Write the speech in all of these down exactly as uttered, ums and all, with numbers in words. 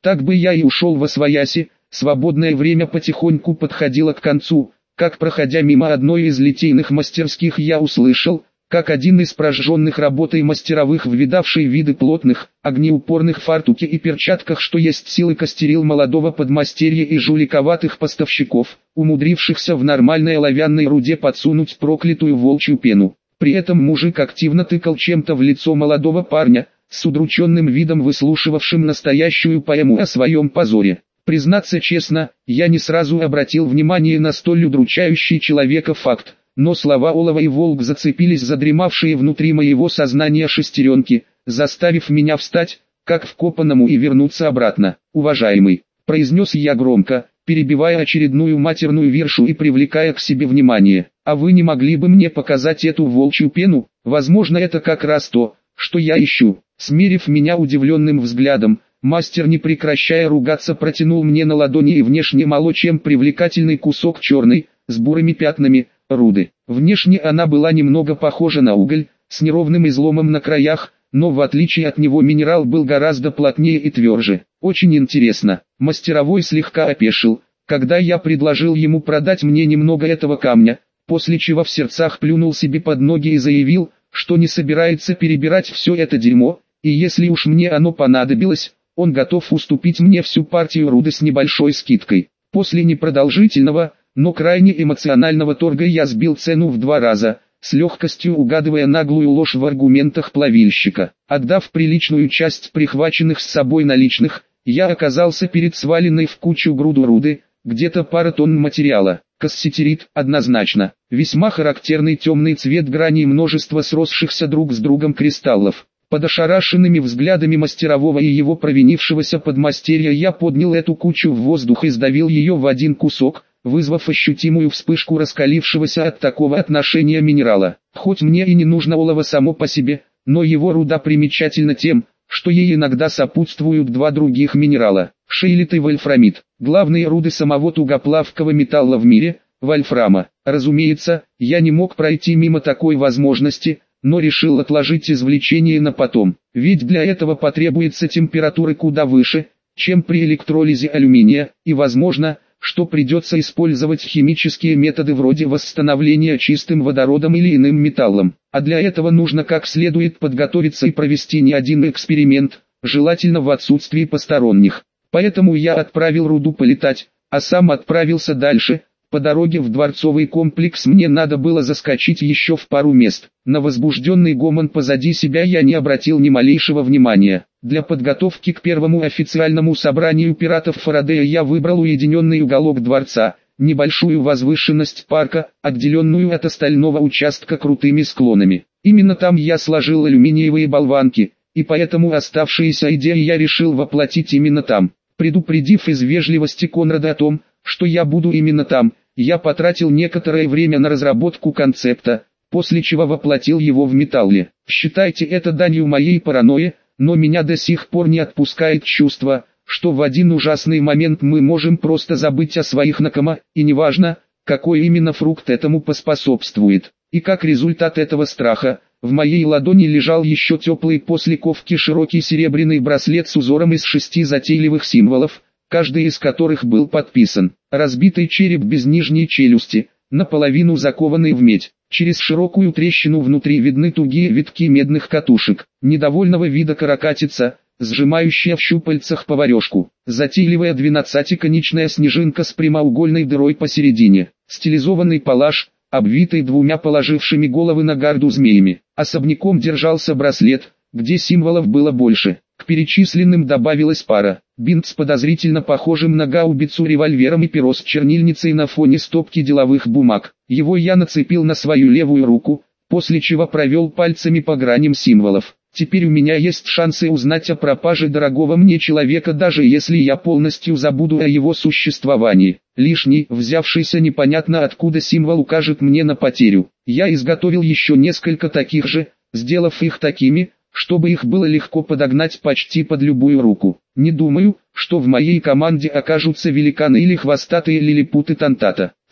Так бы я и ушел восвояси. Свободное время потихоньку подходило к концу, как, проходя мимо одной из литейных мастерских, я услышал, как один из прожженных работой мастеровых, видавший виды плотных, огнеупорных фартуке и перчатках, что есть силы, костерил молодого подмастерья и жуликоватых поставщиков, умудрившихся в нормальной оловянной руде подсунуть проклятую волчью пену. При этом мужик активно тыкал чем-то в лицо молодого парня, с удрученным видом выслушивавшим настоящую поэму о своем позоре. Признаться честно, я не сразу обратил внимание на столь удручающий человека факт, но слова Олова и Волк зацепились за дремавшие внутри моего сознания шестеренки, заставив меня встать, как вкопанному, и вернуться обратно. «Уважаемый», — произнес я громко, перебивая очередную матерную виршу и привлекая к себе внимание, «а вы не могли бы мне показать эту волчью пену? Возможно, это как раз то, что я ищу». Смерив меня удивленным взглядом, мастер, не прекращая ругаться, протянул мне на ладони и внешне мало чем привлекательный кусок черной, с бурыми пятнами, руды. Внешне она была немного похожа на уголь, с неровным изломом на краях, но в отличие от него минерал был гораздо плотнее и тверже. Очень интересно. Мастеровой слегка опешил, когда я предложил ему продать мне немного этого камня, после чего в сердцах плюнул себе под ноги и заявил, что не собирается перебирать все это дерьмо, и если уж мне оно понадобилось, он готов уступить мне всю партию руды с небольшой скидкой. После непродолжительного, но крайне эмоционального торга я сбил цену в два раза, с легкостью угадывая наглую ложь в аргументах плавильщика. Отдав приличную часть прихваченных с собой наличных, я оказался перед сваленной в кучу груду руды, где-то пара тонн материала. Касситерит, однозначно. Весьма характерный темный цвет граней множества сросшихся друг с другом кристаллов. Под ошарашенными взглядами мастерового и его провинившегося подмастерья я поднял эту кучу в воздух и сдавил ее в один кусок, вызвав ощутимую вспышку раскалившегося от такого отношения минерала. Хоть мне и не нужно олово само по себе, но его руда примечательна тем, что ей иногда сопутствуют два других минерала. Шейлит и вольфрамит. Главные руды самого тугоплавкого металла в мире, вольфрама. Разумеется, я не мог пройти мимо такой возможности, но решил отложить извлечение на потом, ведь для этого потребуется температура куда выше, чем при электролизе алюминия, и возможно, что придется использовать химические методы вроде восстановления чистым водородом или иным металлом. А для этого нужно как следует подготовиться и провести не один эксперимент, желательно в отсутствии посторонних. Поэтому я отправил руду полетать, а сам отправился дальше. По дороге в дворцовый комплекс мне надо было заскочить еще в пару мест. На возбужденный гомон позади себя я не обратил ни малейшего внимания. Для подготовки к первому официальному собранию пиратов Фарадея я выбрал уединенный уголок дворца, небольшую возвышенность парка, отделенную от остального участка крутыми склонами. Именно там я сложил алюминиевые болванки, и поэтому оставшиеся идеи я решил воплотить именно там. Предупредив из вежливости Конрада о том, что я буду именно там, я потратил некоторое время на разработку концепта, после чего воплотил его в металле. Считайте это данью моей паранойи, но меня до сих пор не отпускает чувство, что в один ужасный момент мы можем просто забыть о своих накома, и неважно, какой именно фрукт этому поспособствует. И как результат этого страха, в моей ладони лежал еще теплый после ковки широкий серебряный браслет с узором из шести затейливых символов, каждый из которых был подписан. Разбитый череп без нижней челюсти, наполовину закованный в медь. Через широкую трещину внутри видны тугие витки медных катушек. Недовольного вида каракатица, сжимающая в щупальцах поварешку. Затейливая двенадцатиконечная снежинка с прямоугольной дырой посередине. Стилизованный палаш, обвитый двумя положившими головы на гарду змеями. Особняком держался браслет, где символов было больше. К перечисленным добавилась пара. Бинт с подозрительно похожим на гаубицу револьвером и перо с чернильницей на фоне стопки деловых бумаг. Его я нацепил на свою левую руку, после чего провел пальцами по граням символов. Теперь у меня есть шансы узнать о пропаже дорогого мне человека, даже если я полностью забуду о его существовании. Лишний, взявшийся непонятно откуда символ укажет мне на потерю. Я изготовил еще несколько таких же, сделав их такими, чтобы их было легко подогнать почти под любую руку. Не думаю, что в моей команде окажутся великаны или хвостатые лилипуты Тантата.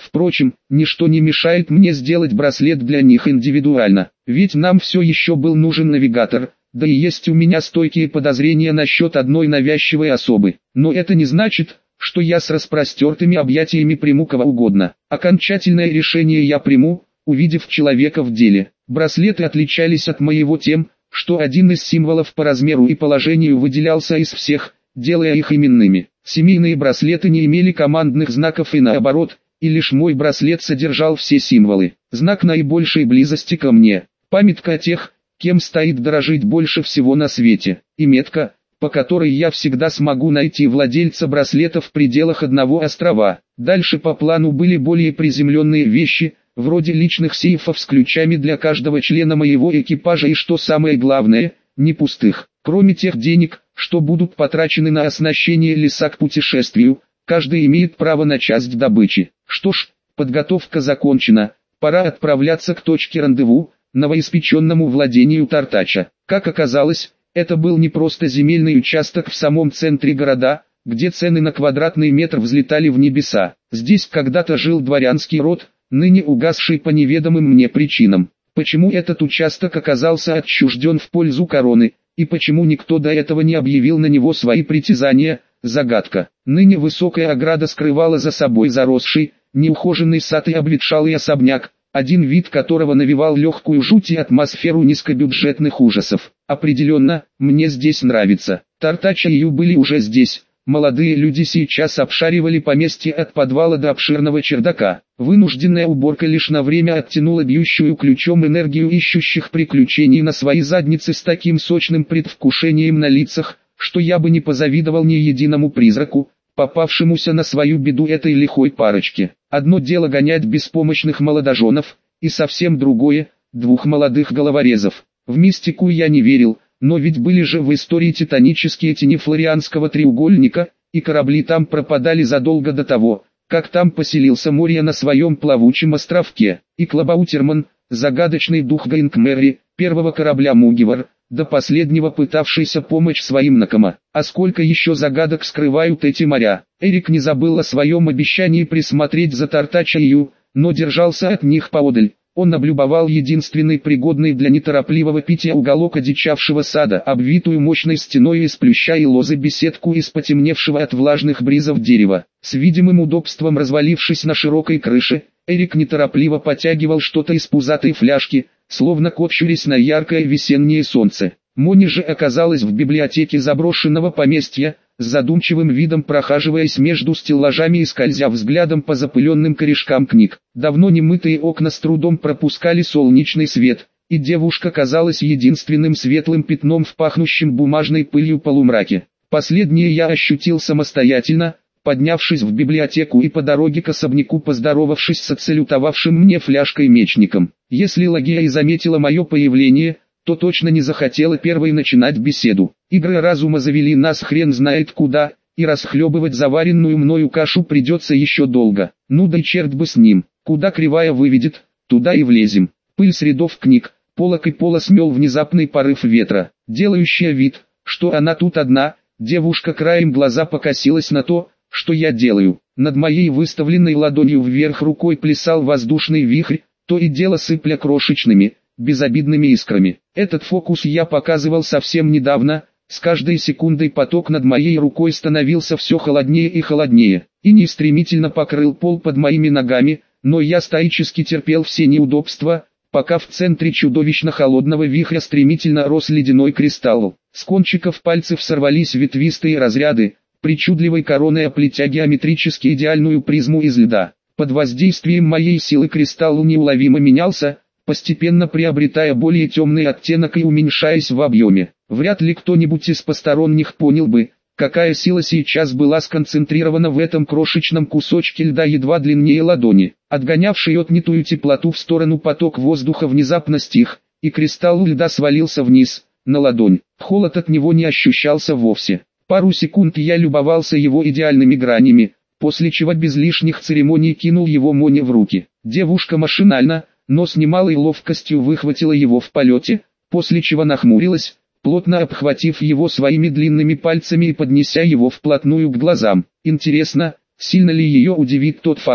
Впрочем, ничто не мешает мне сделать браслет для них индивидуально, ведь нам все еще был нужен навигатор, да и есть у меня стойкие подозрения насчет одной навязчивой особы. Но это не значит, что я с распростертыми объятиями приму кого угодно. Окончательное решение я приму, увидев человека в деле. Браслеты отличались от моего тем, что один из символов по размеру и положению выделялся из всех, делая их именными. Семейные браслеты не имели командных знаков и наоборот, и лишь мой браслет содержал все символы. Знак наибольшей близости ко мне, памятка о тех, кем стоит дорожить больше всего на свете, и метка, по которой я всегда смогу найти владельца браслета в пределах одного острова. Дальше по плану были более приземленные вещи, вроде личных сейфов с ключами для каждого члена моего экипажа и, что самое главное, не пустых. Кроме тех денег, что будут потрачены на оснащение леса к путешествию, каждый имеет право на часть добычи. Что ж, подготовка закончена, пора отправляться к точке рандеву, новоиспеченному владению Тартача. Как оказалось, это был не просто земельный участок в самом центре города, где цены на квадратный метр взлетали в небеса. Здесь когда-то жил дворянский род, ныне угасший по неведомым мне причинам. Почему этот участок оказался отчужден в пользу короны, и почему никто до этого не объявил на него свои притязания, загадка. Ныне высокая ограда скрывала за собой заросший, неухоженный сад и обветшалый особняк, один вид которого навевал легкую жуть и атмосферу низкобюджетных ужасов. Определенно, мне здесь нравится. Тартач и Ю были уже здесь. Молодые люди сейчас обшаривали поместье от подвала до обширного чердака. Вынужденная уборка лишь на время оттянула бьющую ключом энергию ищущих приключений на свои задницы с таким сочным предвкушением на лицах, что я бы не позавидовал ни единому призраку, попавшемуся на свою беду этой лихой парочке. Одно дело гонять беспомощных молодоженов, и совсем другое – двух молодых головорезов. В мистику я не верил, но ведь были же в истории титанические тени Флорианского треугольника, и корабли там пропадали задолго до того, как там поселился Мория на своем плавучем островке. И Клабаутерман, загадочный дух Гайнкмерри, первого корабля Мугивар, до последнего пытавшийся помочь своим Накома. А сколько еще загадок скрывают эти моря. Эрик не забыл о своем обещании присмотреть за Тартача и Ю, но держался от них поодаль. Он облюбовал единственный пригодный для неторопливого питья уголок одичавшего сада, обвитую мощной стеной из плюща и лозы беседку из потемневшего от влажных бризов дерева. С видимым удобством развалившись на широкой крыше, Эрик неторопливо потягивал что-то из пузатой фляжки, словно кот щурясь на яркое весеннее солнце. Мони же оказалась в библиотеке заброшенного поместья, с задумчивым видом прохаживаясь между стеллажами и скользя взглядом по запыленным корешкам книг. Давно немытые окна с трудом пропускали солнечный свет, и девушка казалась единственным светлым пятном в пахнущем бумажной пылью полумраке. Последнее я ощутил самостоятельно, поднявшись в библиотеку и по дороге к особняку поздоровавшись с отсалютовавшим мне фляжкой мечником. Если Лагия и заметила мое появление, то точно не захотела первой начинать беседу. Игры разума завели нас хрен знает куда, и расхлебывать заваренную мною кашу придется еще долго. Ну да и черт бы с ним, куда кривая выведет, туда и влезем. Пыль с рядов книг, полок и пола смел внезапный порыв ветра, делающая вид, что она тут одна. Девушка краем глаза покосилась на то, что я делаю. Над моей выставленной ладонью вверх рукой плясал воздушный вихрь, то и дело сыпля крошечными, безобидными искрами. Этот фокус я показывал совсем недавно. С каждой секундой поток над моей рукой становился все холоднее и холоднее, и не стремительно покрыл пол под моими ногами, но я стоически терпел все неудобства, пока в центре чудовищно холодного вихря стремительно рос ледяной кристалл. С кончиков пальцев сорвались ветвистые разряды, причудливой короной оплетя геометрически идеальную призму из льда. Под воздействием моей силы кристалл неуловимо менялся, постепенно приобретая более темный оттенок и уменьшаясь в объеме. Вряд ли кто-нибудь из посторонних понял бы, какая сила сейчас была сконцентрирована в этом крошечном кусочке льда едва длиннее ладони. Отгонявший отнятую теплоту в сторону поток воздуха внезапно стих, и кристалл льда свалился вниз, на ладонь. Холод от него не ощущался вовсе. Пару секунд я любовался его идеальными гранями, после чего без лишних церемоний кинул его Моне в руки. Девушка машинально, но с немалой ловкостью выхватила его в полете, после чего нахмурилась, плотно обхватив его своими длинными пальцами и поднеся его вплотную к глазам. Интересно, сильно ли ее удивит тот факт,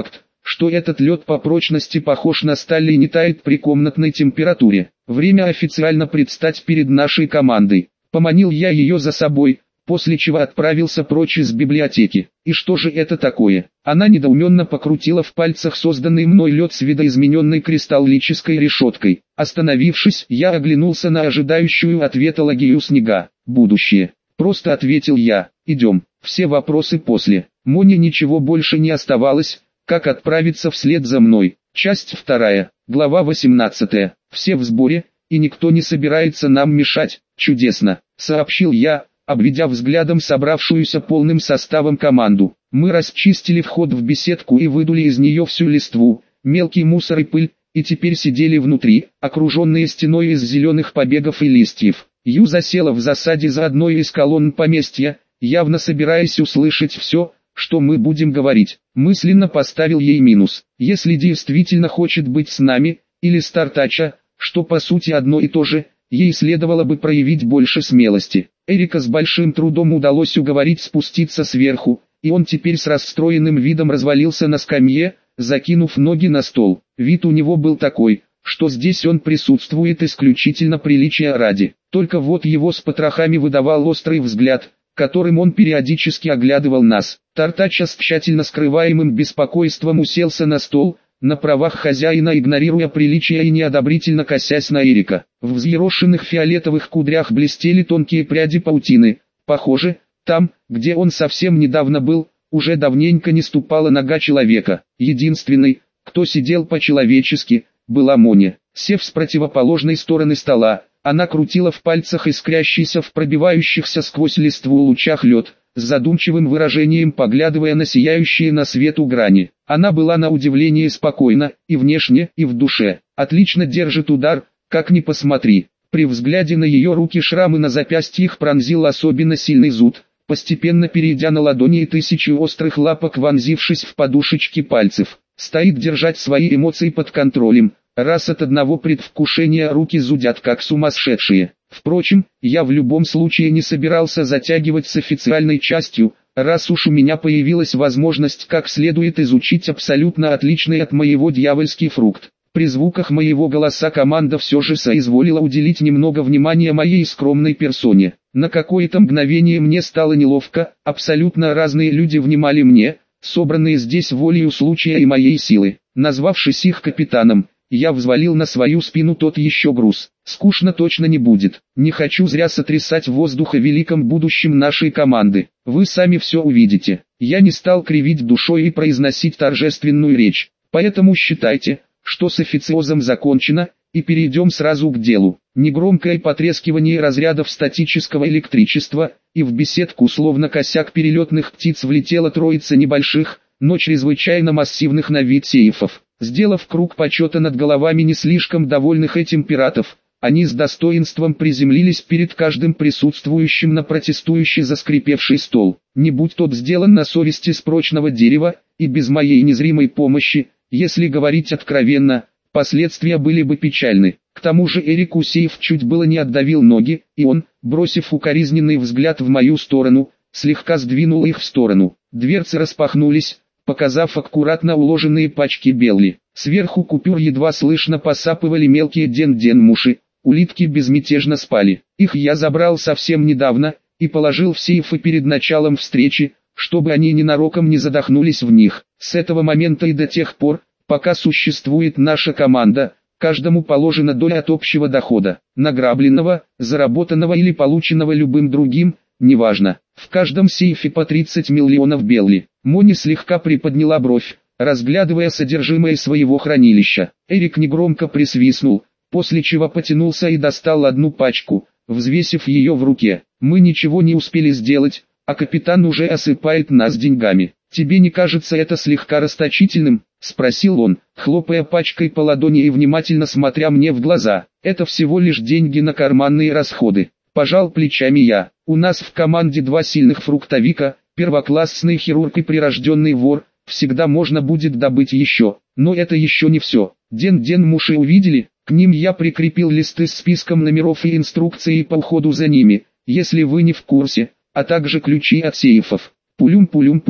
что этот лед по прочности похож на сталь и не тает при комнатной температуре. Время официально предстать перед нашей командой. Поманил я ее за собой, после чего отправился прочь из библиотеки. И что же это такое? Она недоуменно покрутила в пальцах созданный мной лед с видоизмененной кристаллической решеткой. Остановившись, я оглянулся на ожидающую ответа лагию снега. Будущее. Просто ответил я. Идем. Все вопросы после. Моне ничего больше не оставалось, как отправиться вслед за мной. Часть вторая. Глава восемнадцатая. Все в сборе, и никто не собирается нам мешать. Чудесно, сообщил я, обведя взглядом собравшуюся полным составом команду. Мы расчистили вход в беседку и выдули из нее всю листву, мелкий мусор и пыль, и теперь сидели внутри, окруженные стеной из зеленых побегов и листьев. Ю засела в засаде за одной из колонн поместья, явно собираясь услышать все, что мы будем говорить. Мысленно поставил ей минус. Если действительно хочет быть с нами, или Стартача, что по сути одно и то же, ей следовало бы проявить больше смелости. Эрика с большим трудом удалось уговорить спуститься сверху, и он теперь с расстроенным видом развалился на скамье, закинув ноги на стол. Вид у него был такой, что здесь он присутствует исключительно приличия ради. Только вот его с потрохами выдавал острый взгляд, которым он периодически оглядывал нас. Тартача с тщательно скрываемым беспокойством уселся на стол, на правах хозяина игнорируя приличия и неодобрительно косясь на Эрика. В взъерошенных фиолетовых кудрях блестели тонкие пряди паутины. Похоже, там, где он совсем недавно был, уже давненько не ступала нога человека. Единственной, кто сидел по-человечески, была Моня. Сев с противоположной стороны стола, она крутила в пальцах искрящийся в пробивающихся сквозь листву лучах лед, с задумчивым выражением поглядывая на сияющие на свету грани. Она была на удивление спокойна, и внешне, и в душе. Отлично держит удар, как ни посмотри. При взгляде на ее руки шрамы на запястьях пронзил особенно сильный зуд, постепенно перейдя на ладони и тысячи острых лапок вонзившись в подушечки пальцев. Стоит держать свои эмоции под контролем. Раз от одного предвкушения руки зудят как сумасшедшие. Впрочем, я в любом случае не собирался затягивать с официальной частью, раз уж у меня появилась возможность как следует изучить абсолютно отличный от моего дьявольский фрукт. При звуках моего голоса команда все же соизволила уделить немного внимания моей скромной персоне. На какое-то мгновение мне стало неловко, абсолютно разные люди внимали мне, собранные здесь волею случая и моей силы. Назвавшись их капитаном, я взвалил на свою спину тот еще груз. Скучно точно не будет. Не хочу зря сотрясать воздух о великом будущем нашей команды. Вы сами все увидите. Я не стал кривить душой и произносить торжественную речь. Поэтому считайте, что с официозом закончено, и перейдем сразу к делу. Негромкое потрескивание разрядов статического электричества, и в беседку словно косяк перелетных птиц влетела троица небольших, но чрезвычайно массивных на вид сейфов. Сделав круг почета над головами не слишком довольных этим пиратов, они с достоинством приземлились перед каждым присутствующим на протестующий заскрипевший стол. Не будь тот сделан на совести с прочного дерева, и без моей незримой помощи, если говорить откровенно, последствия были бы печальны. К тому же Эрику сейф чуть было не отдавил ноги, и он, бросив укоризненный взгляд в мою сторону, слегка сдвинул их в сторону. Дверцы распахнулись, показав аккуратно уложенные пачки белли. Сверху купюр едва слышно посапывали мелкие ден-ден-муши, улитки безмятежно спали. Их я забрал совсем недавно, и положил в сейфы перед началом встречи, чтобы они ненароком не задохнулись в них. С этого момента и до тех пор, пока существует наша команда, каждому положена доля от общего дохода, награбленного, заработанного или полученного любым другим, неважно. В каждом сейфе по тридцать миллионов белли. Мони слегка приподняла бровь, разглядывая содержимое своего хранилища. Эрик негромко присвистнул, после чего потянулся и достал одну пачку, взвесив ее в руке. Мы ничего не успели сделать, а капитан уже осыпает нас деньгами. «Тебе не кажется это слегка расточительным?» — спросил он, хлопая пачкой по ладони и внимательно смотря мне в глаза. «Это всего лишь деньги на карманные расходы». Пожал плечами я. «У нас в команде два сильных фруктовика, первоклассный хирург и прирожденный вор, всегда можно будет добыть еще. Но это еще не все. Ден-ден-муши увидели? К ним я прикрепил листы с списком номеров и инструкцией по уходу за ними, если вы не в курсе, а также ключи от сейфов. Пулюм-пулюм-пулюм».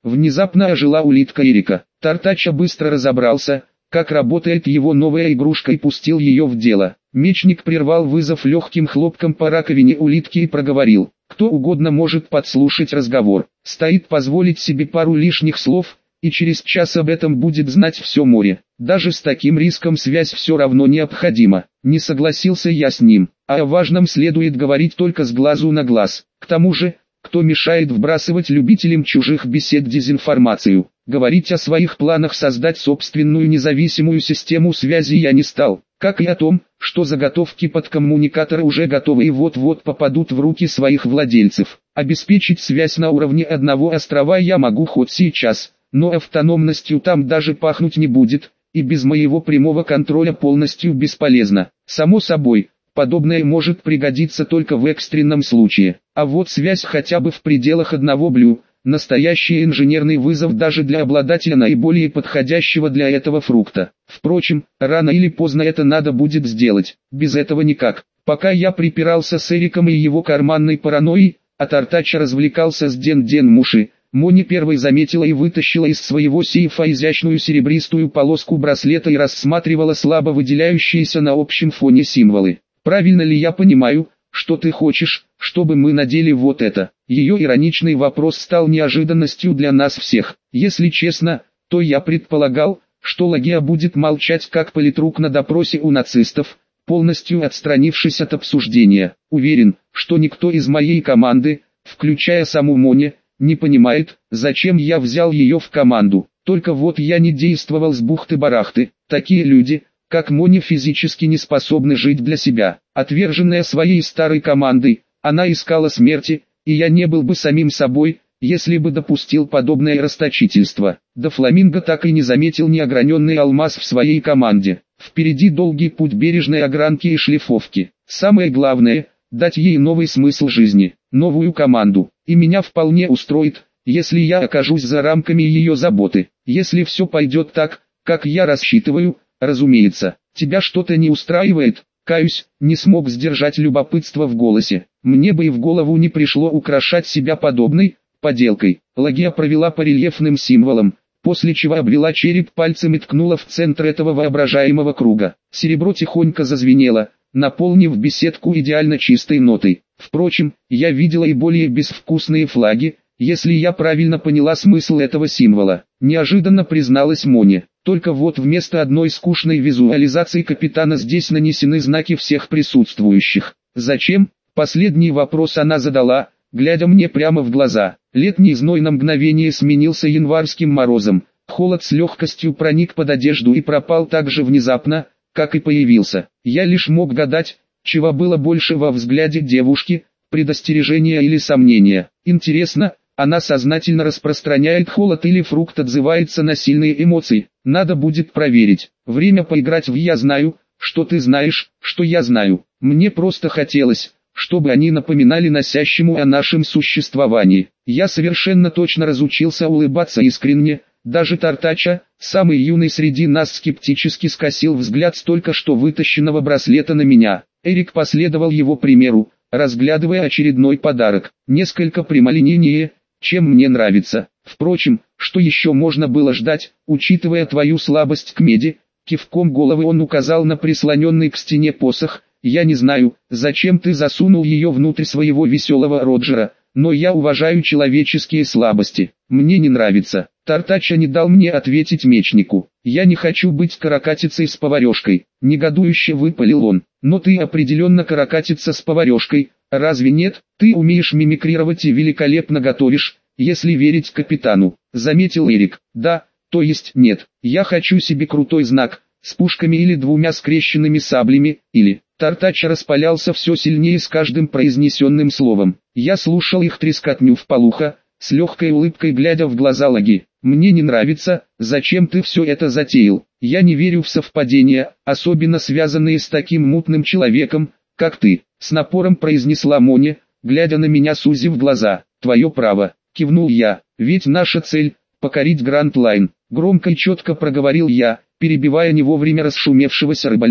Внезапно ожила улитка Эрика. Тартача быстро разобрался, как работает его новая игрушка, и пустил ее в дело. Мечник прервал вызов легким хлопком по раковине улитки и проговорил: кто угодно может подслушать разговор. Стоит позволить себе пару лишних слов, и через час об этом будет знать все море. Даже с таким риском связь все равно необходима. Не согласился я с ним. А о важном следует говорить только с глазу на глаз. К тому же, кто мешает вбрасывать любителям чужих бесед дезинформацию? Говорить о своих планах создать собственную независимую систему связи я не стал, как и о том, что заготовки под коммуникаторы уже готовы и вот-вот попадут в руки своих владельцев. Обеспечить связь на уровне одного острова я могу хоть сейчас, но автономностью там даже пахнуть не будет, и без моего прямого контроля полностью бесполезно. Само собой, подобное может пригодиться только в экстренном случае, а вот связь хотя бы в пределах одного блю – настоящий инженерный вызов даже для обладателя наиболее подходящего для этого фрукта. Впрочем, рано или поздно это надо будет сделать, без этого никак. Пока я припирался с Эриком и его карманной паранойей, а Тартача развлекался с Ден-Ден Муши, Мони первой заметила и вытащила из своего сейфа изящную серебристую полоску браслета и рассматривала слабо выделяющиеся на общем фоне символы. «Правильно ли я понимаю, что ты хочешь, чтобы мы надели вот это?» Ее ироничный вопрос стал неожиданностью для нас всех. Если честно, то я предполагал, что Лагия будет молчать как политрук на допросе у нацистов, полностью отстранившись от обсуждения. Уверен, что никто из моей команды, включая саму Мони, не понимает, зачем я взял ее в команду. Только вот я не действовал с бухты-барахты. Такие люди, как Мони, физически не способны жить для себя. Отверженная своей старой командой, она искала смерти, и я не был бы самим собой, если бы допустил подобное расточительство. Да Фламинго так и не заметил неограненный алмаз в своей команде. Впереди долгий путь бережной огранки и шлифовки. Самое главное – дать ей новый смысл жизни, новую команду. И меня вполне устроит, если я окажусь за рамками ее заботы. Если все пойдет так, как я рассчитываю, разумеется. Тебя что-то не устраивает? Каюсь, не смог сдержать любопытство в голосе. Мне бы и в голову не пришло украшать себя подобной поделкой. Лагия провела по рельефным символам, после чего обвела череп пальцем и ткнула в центр этого воображаемого круга. Серебро тихонько зазвенело, наполнив беседку идеально чистой нотой. Впрочем, я видела и более безвкусные флаги, если я правильно поняла смысл этого символа. Неожиданно призналась Мони. Только вот вместо одной скучной визуализации капитана здесь нанесены знаки всех присутствующих. Зачем? Последний вопрос она задала, глядя мне прямо в глаза. Летний зной на мгновение сменился январским морозом. Холод с легкостью проник под одежду и пропал так же внезапно, как и появился. Я лишь мог гадать, чего было больше во взгляде девушки, предостережения или сомнения. Интересно, она сознательно распространяет холод или фрукт отзывается на сильные эмоции? Надо будет проверить. Время поиграть в «Я знаю, что ты знаешь, что я знаю». Мне просто хотелось, чтобы они напоминали носящему о нашем существовании. Я совершенно точно разучился улыбаться искренне. Даже Тартача, самый юный среди нас, скептически скосил взгляд с только что вытащенного браслета на меня. Эрик последовал его примеру, разглядывая очередной подарок. Несколько прямолинейнее, чем мне нравится. Впрочем, что еще можно было ждать, учитывая твою слабость к меди? Кивком головы он указал на прислоненный к стене посох. Я не знаю, зачем ты засунул ее внутрь своего веселого Роджера, но я уважаю человеческие слабости. Мне не нравится. Тартача не дал мне ответить мечнику. Я не хочу быть каракатицей с поварешкой. Негодующе выпалил он. Но ты определенно каракатица с поварешкой. Разве нет? Ты умеешь мимикрировать и великолепно готовишь, если верить капитану. Заметил Эрик. Да, то есть нет. Я хочу себе крутой знак, с пушками или двумя скрещенными саблями, или... Тартача распалялся все сильнее с каждым произнесенным словом. Я слушал их трескотню вполуха, с легкой улыбкой глядя в глаза Лаги. Мне не нравится, зачем ты все это затеял. Я не верю в совпадения, особенно связанные с таким мутным человеком, как ты. С напором произнесла Мони, глядя на меня сузив глаза. Твое право, кивнул я, ведь наша цель – покорить Гранд Лайн. Громко и четко проговорил я, перебивая не вовремя расшумевшегося рыболюда.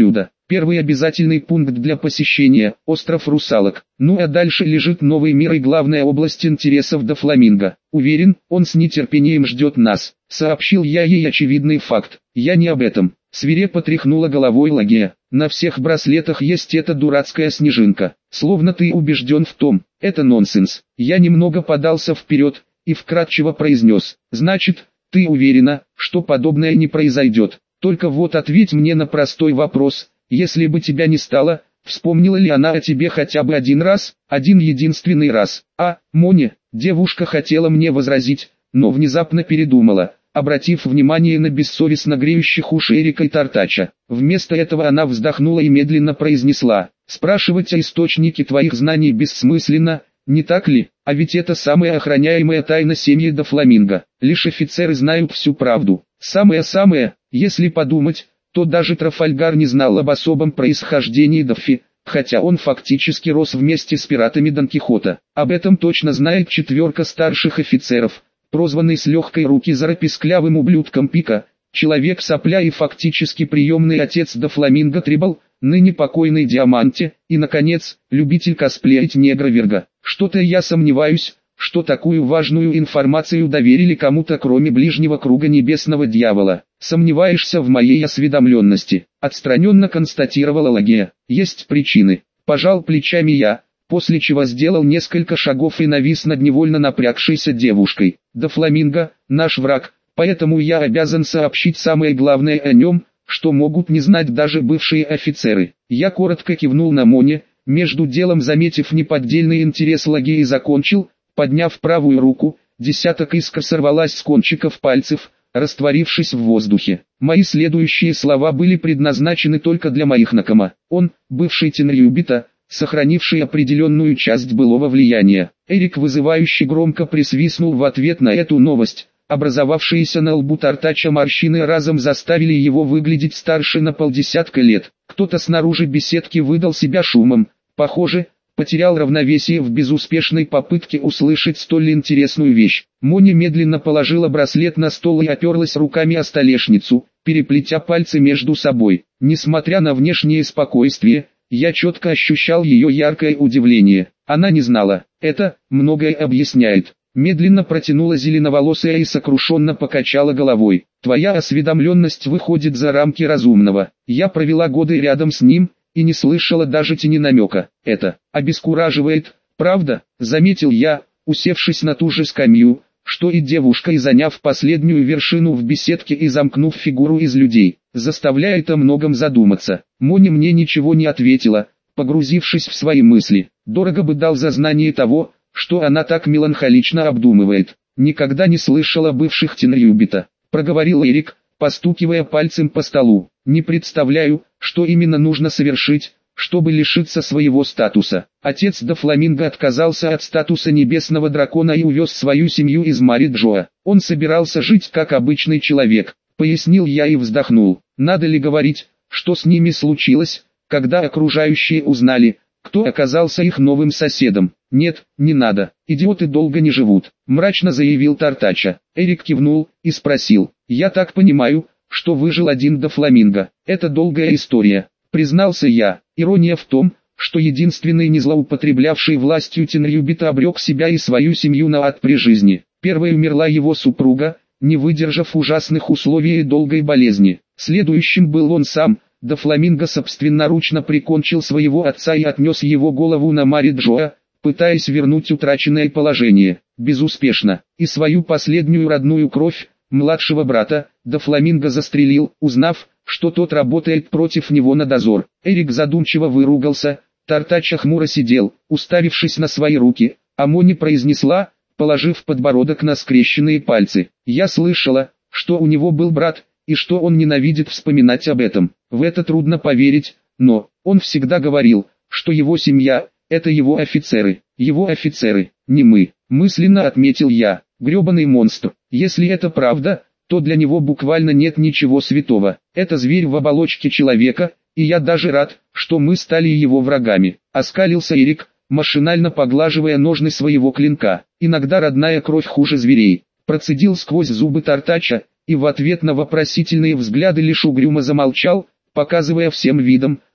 Первый обязательный пункт для посещения – остров Русалок. Ну а дальше лежит новый мир и главная область интересов Дофламинго. Уверен, он с нетерпением ждет нас. Сообщил я ей очевидный факт. Я не об этом. Свирепо тряхнула головой Лагия. На всех браслетах есть эта дурацкая снежинка. Словно ты убежден в том. Это нонсенс. Я немного подался вперед и вкратчиво произнес. Значит, ты уверена, что подобное не произойдет. Только вот ответь мне на простой вопрос. Если бы тебя не стало, вспомнила ли она о тебе хотя бы один раз, один единственный раз? А, Моня, девушка хотела мне возразить, но внезапно передумала, обратив внимание на бессовестно греющих уши Эрика и Тартача. Вместо этого она вздохнула и медленно произнесла: «Спрашивать о источнике твоих знаний бессмысленно, не так ли? А ведь это самая охраняемая тайна семьи Дофламинго. Лишь офицеры знают всю правду. Самое-самое, если подумать, то даже Трафальгар не знал об особом происхождении Доффи, хотя он фактически рос вместе с пиратами Дон Кихота. Об этом точно знает четверка старших офицеров, прозванный с легкой руки зарописклявым ублюдком Пика, человек-сопля и фактически приемный отец Дофламинго Трибал, ныне покойный Диаманте, и, наконец, любитель косплеить негра Верга. Что-то я сомневаюсь, что такую важную информацию доверили кому-то кроме ближнего круга небесного дьявола. Сомневаешься в моей осведомленности? Отстраненно констатировала Лагия. Есть причины. Пожал плечами я, после чего сделал несколько шагов и навис над невольно напрягшейся девушкой. Дофламинго – наш враг, поэтому я обязан сообщить самое главное о нем, что могут не знать даже бывшие офицеры. Я коротко кивнул на Моне, между делом заметив неподдельный интерес Лагии и закончил, подняв правую руку, десяток искр сорвалась с кончиков пальцев, растворившись в воздухе. Мои следующие слова были предназначены только для моих Накама. Он, бывший Тенрюбита, сохранивший определенную часть былого влияния. Эрик вызывающе громко присвистнул в ответ на эту новость. Образовавшиеся на лбу Тартача морщины разом заставили его выглядеть старше на полдесятка лет. Кто-то снаружи беседки выдал себя шумом. Похоже, потерял равновесие в безуспешной попытке услышать столь интересную вещь. Моня медленно положила браслет на стол и оперлась руками о столешницу, переплетя пальцы между собой. Несмотря на внешнее спокойствие, я четко ощущал ее яркое удивление. Она не знала. Это многое объясняет. Медленно протянула зеленоволосая и сокрушенно покачала головой. Твоя осведомленность выходит за рамки разумного. Я провела годы рядом с ним и не слышала даже тени намека. Это обескураживает, правда, заметил я, усевшись на ту же скамью, что и девушка, и заняв последнюю вершину в беседке и замкнув фигуру из людей, заставляет о многом задуматься. Моня мне ничего не ответила, погрузившись в свои мысли. Дорого бы дал за знание того, что она так меланхолично обдумывает. Никогда не слышала бывших Тенрюбита, проговорил Эрик, постукивая пальцем по столу. Не представляю, что именно нужно совершить, чтобы лишиться своего статуса. Отец Дофламинго отказался от статуса небесного дракона и увез свою семью из Мариджоа. Он собирался жить как обычный человек, пояснил я и вздохнул. Надо ли говорить, что с ними случилось, когда окружающие узнали, кто оказался их новым соседом? Нет, не надо, идиоты долго не живут, мрачно заявил Тартача. Эрик кивнул и спросил: я так понимаю, что выжил один Дофламинго. Это долгая история, признался я. Ирония в том, что единственный не злоупотреблявший властью Тенрюбита обрек себя и свою семью на ад при жизни. Первой умерла его супруга, не выдержав ужасных условий и долгой болезни. Следующим был он сам. Дофламинго собственноручно прикончил своего отца и отнес его голову на Мариджоа, пытаясь вернуть утраченное положение. Безуспешно. И свою последнюю родную кровь, младшего брата, Дофламинго застрелил, узнав, что тот работает против него на дозор. Эрик задумчиво выругался, Тартача хмуро сидел, уставившись на свои руки, а Мони произнесла, положив подбородок на скрещенные пальцы: я слышала, что у него был брат, и что он ненавидит вспоминать об этом. В это трудно поверить, но он всегда говорил, что его семья – это его офицеры, его офицеры, не мы. Мысленно отметил я, гребаный монстр. Если это правда, то для него буквально нет ничего святого. Это зверь в оболочке человека, и я даже рад, что мы стали его врагами. Оскалился Эрик, машинально поглаживая ножны своего клинка. Иногда родная кровь хуже зверей. Процедил сквозь зубы Тартача, и в ответ на вопросительные взгляды лишь угрюмо замолчал, показывая всем видом,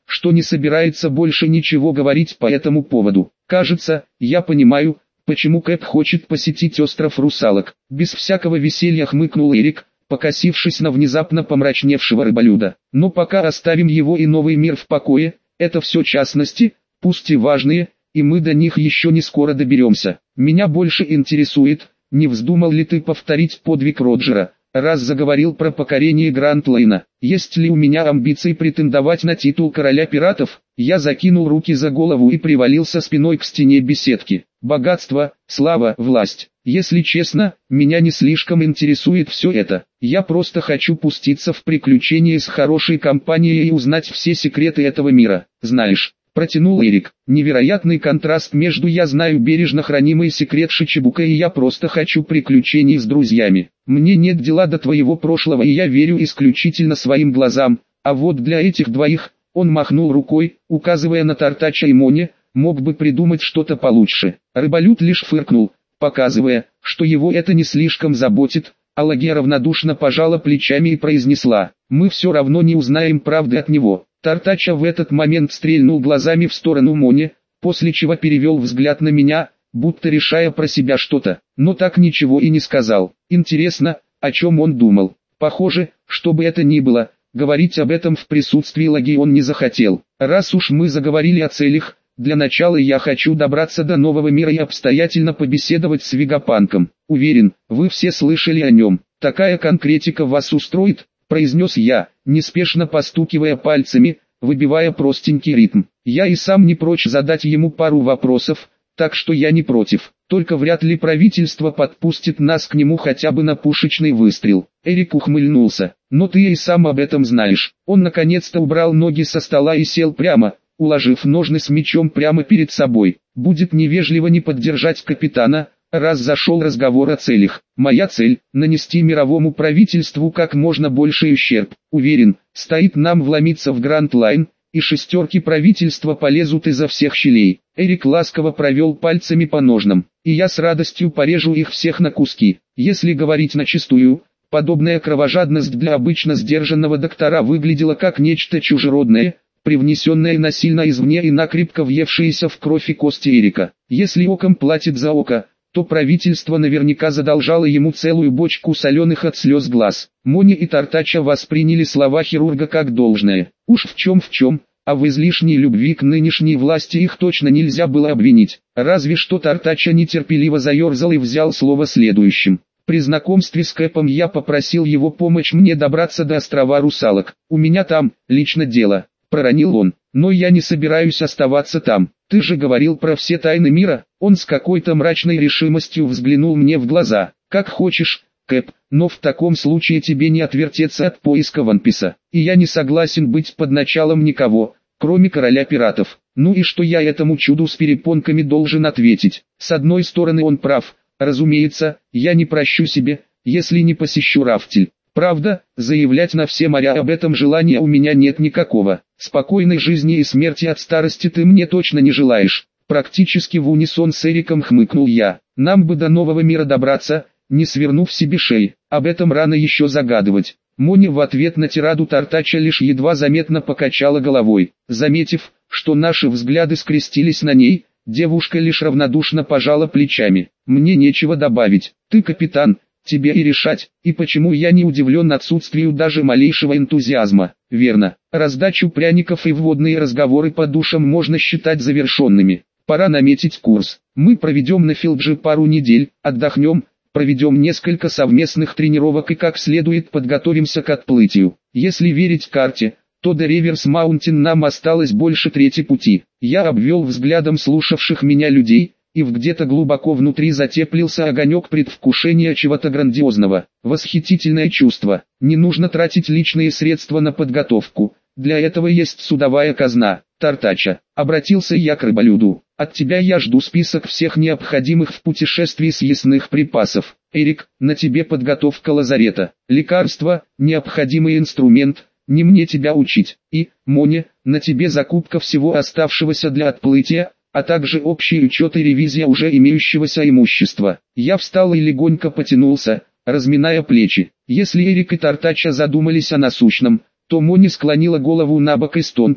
что не собирается больше ничего говорить по этому поводу. Кажется, я понимаю, почему Кэп хочет посетить остров русалок. Без всякого веселья хмыкнул Эрик, покосившись на внезапно помрачневшего рыболюда. Но пока оставим его и новый мир в покое, это все частности, пусть и важные, и мы до них еще не скоро доберемся. Меня больше интересует, не вздумал ли ты повторить подвиг Роджера, раз заговорил про покорение Гранд-Лайна. Есть ли у меня амбиции претендовать на титул короля пиратов? Я закинул руки за голову и привалился спиной к стене беседки. Богатство, слава, власть. Если честно, меня не слишком интересует все это. Я просто хочу пуститься в приключения с хорошей компанией и узнать все секреты этого мира. Знаешь, протянул Эрик. Невероятный контраст между «я знаю бережно хранимый секрет Шичибука» и «я просто хочу приключений с друзьями». Мне нет дела до твоего прошлого и я верю исключительно своим глазам, а вот для этих двоих, он махнул рукой, указывая на Тартача и Мони, мог бы придумать что-то получше. Рыболюд лишь фыркнул, показывая, что его это не слишком заботит, а Лагия равнодушно пожала плечами и произнесла: «Мы все равно не узнаем правды от него». Тартача в этот момент стрельнул глазами в сторону Мони, после чего перевел взгляд на меня, будто решая про себя что-то, но так ничего и не сказал. Интересно, о чем он думал. Похоже, что бы это ни было, говорить об этом в присутствии Лагии он не захотел. Раз уж мы заговорили о целях, для начала я хочу добраться до нового мира и обстоятельно побеседовать с Вегапанком. Уверен, вы все слышали о нем. Такая конкретика вас устроит, произнес я, неспешно постукивая пальцами, выбивая простенький ритм. Я и сам не прочь задать ему пару вопросов, так что я не против. Только вряд ли правительство подпустит нас к нему хотя бы на пушечный выстрел. Эрик ухмыльнулся. Но ты и сам об этом знаешь. Он наконец-то убрал ноги со стола и сел прямо, уложив ножны с мечом прямо перед собой. Будет невежливо не поддержать капитана, раз зашел разговор о целях. Моя цель – нанести мировому правительству как можно больший ущерб. Уверен, стоит нам вломиться в Гранд-Лайн, и шестерки правительства полезут изо всех щелей. Эрик ласково провел пальцами по ножнам, и я с радостью порежу их всех на куски. Если говорить начистую, подобная кровожадность для обычно сдержанного доктора выглядела как нечто чужеродное, привнесенное насильно извне и накрепко въевшееся в кровь и кости Эрика. Если оком платит за око, то правительство наверняка задолжало ему целую бочку соленых от слез глаз. Мони и Тартача восприняли слова хирурга как должное. Уж в чем в чем, а в излишней любви к нынешней власти их точно нельзя было обвинить. Разве что Тартача нетерпеливо заерзал и взял слово следующим. При знакомстве с Кэпом я попросил его помочь мне добраться до острова Русалок. У меня там, лично дело, проронил он. Но я не собираюсь оставаться там. Ты же говорил про все тайны мира. Он с какой-то мрачной решимостью взглянул мне в глаза. Как хочешь, Кэп, но в таком случае тебе не отвертеться от поиска Ванписа. И я не согласен быть под началом никого, кроме короля пиратов. Ну и что я этому чуду с перепонками должен ответить? С одной стороны он прав, разумеется, я не прощу себе, если не посещу Рафтель. Правда, заявлять на все моря об этом желания у меня нет никакого. Спокойной жизни и смерти от старости ты мне точно не желаешь. Практически в унисон с Эриком хмыкнул я. Нам бы до нового мира добраться, не свернув себе шеи. Об этом рано еще загадывать. Мони в ответ на тираду Тартача лишь едва заметно покачала головой. Заметив, что наши взгляды скрестились на ней, девушка лишь равнодушно пожала плечами. Мне нечего добавить. Ты капитан. Тебе и решать, и почему я не удивлен отсутствию даже малейшего энтузиазма. Верно, раздачу пряников и вводные разговоры по душам можно считать завершенными. Пора наметить курс. Мы проведем на Филджи пару недель, отдохнем, проведем несколько совместных тренировок и как следует подготовимся к отплытию. Если верить карте, то до Реверс Маунтин нам осталось больше трети пути. Я обвел взглядом слушавших меня людей, и в где-то глубоко внутри затеплился огонек предвкушения чего-то грандиозного. Восхитительное чувство. Не нужно тратить личные средства на подготовку. Для этого есть судовая казна. Тартача, обратился я к рыболюду. От тебя я жду список всех необходимых в путешествии съестных припасов. Эрик, на тебе подготовка лазарета. Лекарства, необходимый инструмент. Не мне тебя учить. И, Мони, на тебе закупка всего оставшегося для отплытия, а также общий учет и ревизия уже имеющегося имущества. Я встал и легонько потянулся, разминая плечи. Если Эрик и Тартача задумались о насущном, то Мони склонила голову на бок и с тонкой,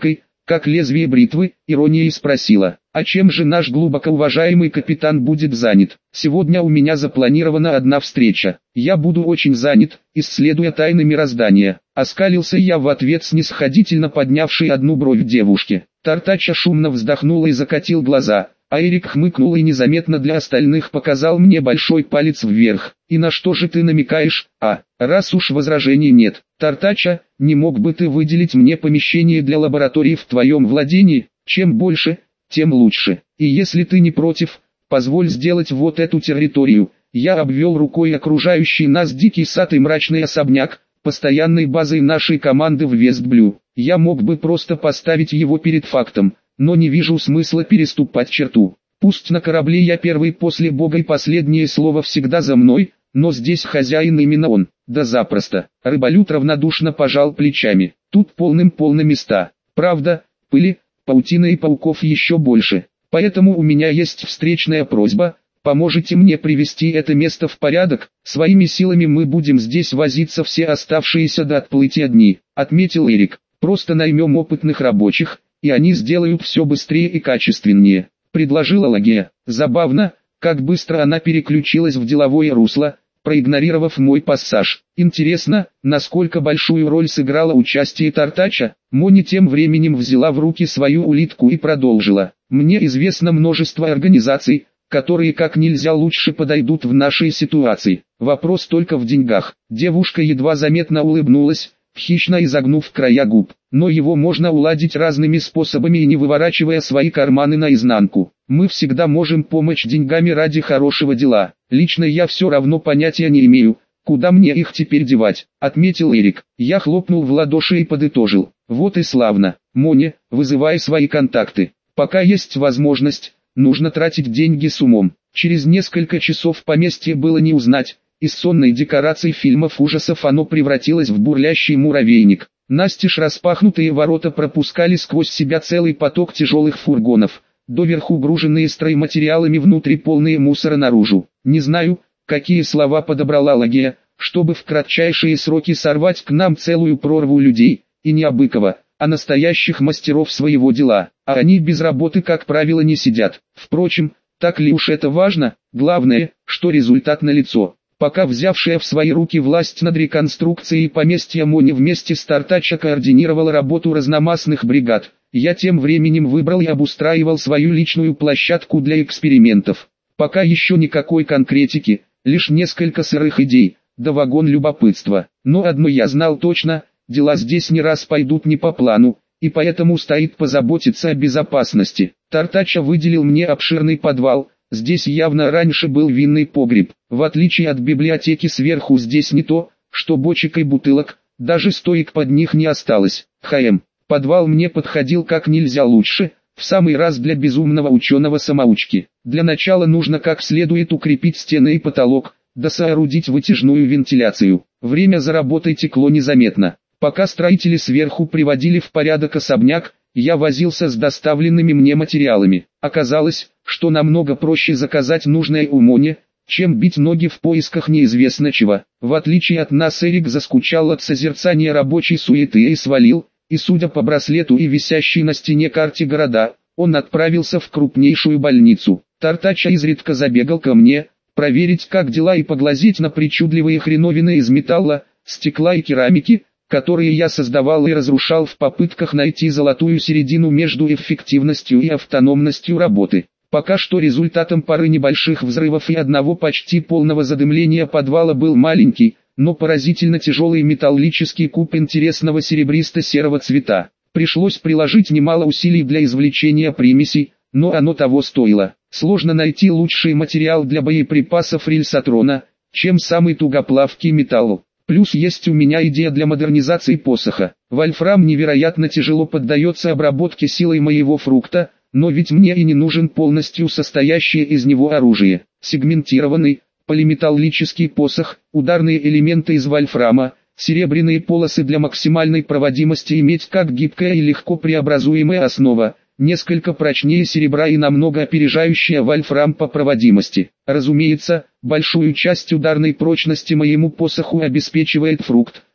как лезвие бритвы, иронией спросила: «А чем же наш глубоко уважаемый капитан будет занят? Сегодня у меня запланирована одна встреча. Я буду очень занят, исследуя тайны мироздания». Оскалился я в ответ снисходительно поднявшей одну бровь девушке. Тартача шумно вздохнула и закатил глаза, а Эрик хмыкнул и незаметно для остальных показал мне большой палец вверх. «И на что же ты намекаешь, а? Раз уж возражений нет, Тартача, не мог бы ты выделить мне помещение для лаборатории в твоем владении? Чем больше, тем лучше. И если ты не против, позволь сделать вот эту территорию». Я обвел рукой окружающий нас дикий сад и мрачный особняк, постоянной базой нашей команды в Вестблю. Я мог бы просто поставить его перед фактом, но не вижу смысла переступать черту. Пусть на корабле я первый после Бога и последнее слово всегда за мной, но здесь хозяин именно он. Да запросто. Рыболют равнодушно пожал плечами. Тут полным-полно места. Правда, пыли, паутины и пауков еще больше. Поэтому у меня есть встречная просьба. Поможете мне привести это место в порядок? Своими силами мы будем здесь возиться все оставшиеся до отплытия дни, отметил Эрик. Просто наймем опытных рабочих, и они сделают все быстрее и качественнее, предложила Лагия. Забавно, как быстро она переключилась в деловое русло, проигнорировав мой пассаж. Интересно, насколько большую роль сыграло участие Тартача? Мони тем временем взяла в руки свою улитку и продолжила. Мне известно множество организаций, которые как нельзя лучше подойдут в нашей ситуации. Вопрос только в деньгах. Девушка едва заметно улыбнулась, хищно изогнув края губ. Но его можно уладить разными способами и не выворачивая свои карманы наизнанку. Мы всегда можем помочь деньгами ради хорошего дела. Лично я все равно понятия не имею, куда мне их теперь девать, отметил Эрик. Я хлопнул в ладоши и подытожил. Вот и славно. Мони, вызывай свои контакты. Пока есть возможность, нужно тратить деньги с умом. Через несколько часов поместье было не узнать. Из сонной декорации фильмов ужасов оно превратилось в бурлящий муравейник. Настежь распахнутые ворота пропускали сквозь себя целый поток тяжелых фургонов, доверху груженные стройматериалами, внутри полные мусора наружу. Не знаю, какие слова подобрала Лагия, чтобы в кратчайшие сроки сорвать к нам целую прорву людей, и не Абыкова, а настоящих мастеров своего дела. А они без работы, как правило, не сидят. Впрочем, так ли уж это важно? Главное, что результат налицо. Пока взявшая в свои руки власть над реконструкцией поместья Мони вместе с Тартача координировала работу разномастных бригад, я тем временем выбрал и обустраивал свою личную площадку для экспериментов. Пока еще никакой конкретики, лишь несколько сырых идей, да вагон любопытства. Но одно я знал точно, дела здесь не раз пойдут не по плану, и поэтому стоит позаботиться о безопасности. Тартача выделил мне обширный подвал. Здесь явно раньше был винный погреб. В отличие от библиотеки сверху здесь не то, что бочек и бутылок, даже стоек под них не осталось. Хм, подвал мне подходил как нельзя лучше, в самый раз для безумного ученого-самоучки. Для начала нужно как следует укрепить стены и потолок, да соорудить вытяжную вентиляцию. Время за работой текло незаметно. Пока строители сверху приводили в порядок особняк, я возился с доставленными мне материалами. Оказалось, что намного проще заказать нужное у Мони, чем бить ноги в поисках неизвестно чего. В отличие от нас, Эрик заскучал от созерцания рабочей суеты и свалил, и судя по браслету и висящей на стене карте города, он отправился в крупнейшую больницу. Тартача изредка забегал ко мне, проверить как дела и поглазеть на причудливые хреновины из металла, стекла и керамики, которые я создавал и разрушал в попытках найти золотую середину между эффективностью и автономностью работы. Пока что результатом пары небольших взрывов и одного почти полного задымления подвала был маленький, но поразительно тяжелый металлический куб интересного серебристо-серого цвета. Пришлось приложить немало усилий для извлечения примесей, но оно того стоило. Сложно найти лучший материал для боеприпасов рельсотрона, чем самый тугоплавкий металл. Плюс есть у меня идея для модернизации посоха. Вольфрам невероятно тяжело поддается обработке силой моего фрукта, но ведь мне и не нужен полностью состоящее из него оружие. Сегментированный, полиметаллический посох, ударные элементы из вольфрама, серебряные полосы для максимальной проводимости, иметь как гибкая и легко преобразуемая основа, несколько прочнее серебра и намного опережающая вольфрам по проводимости. Разумеется, большую часть ударной прочности моему посоху обеспечивает фрукт,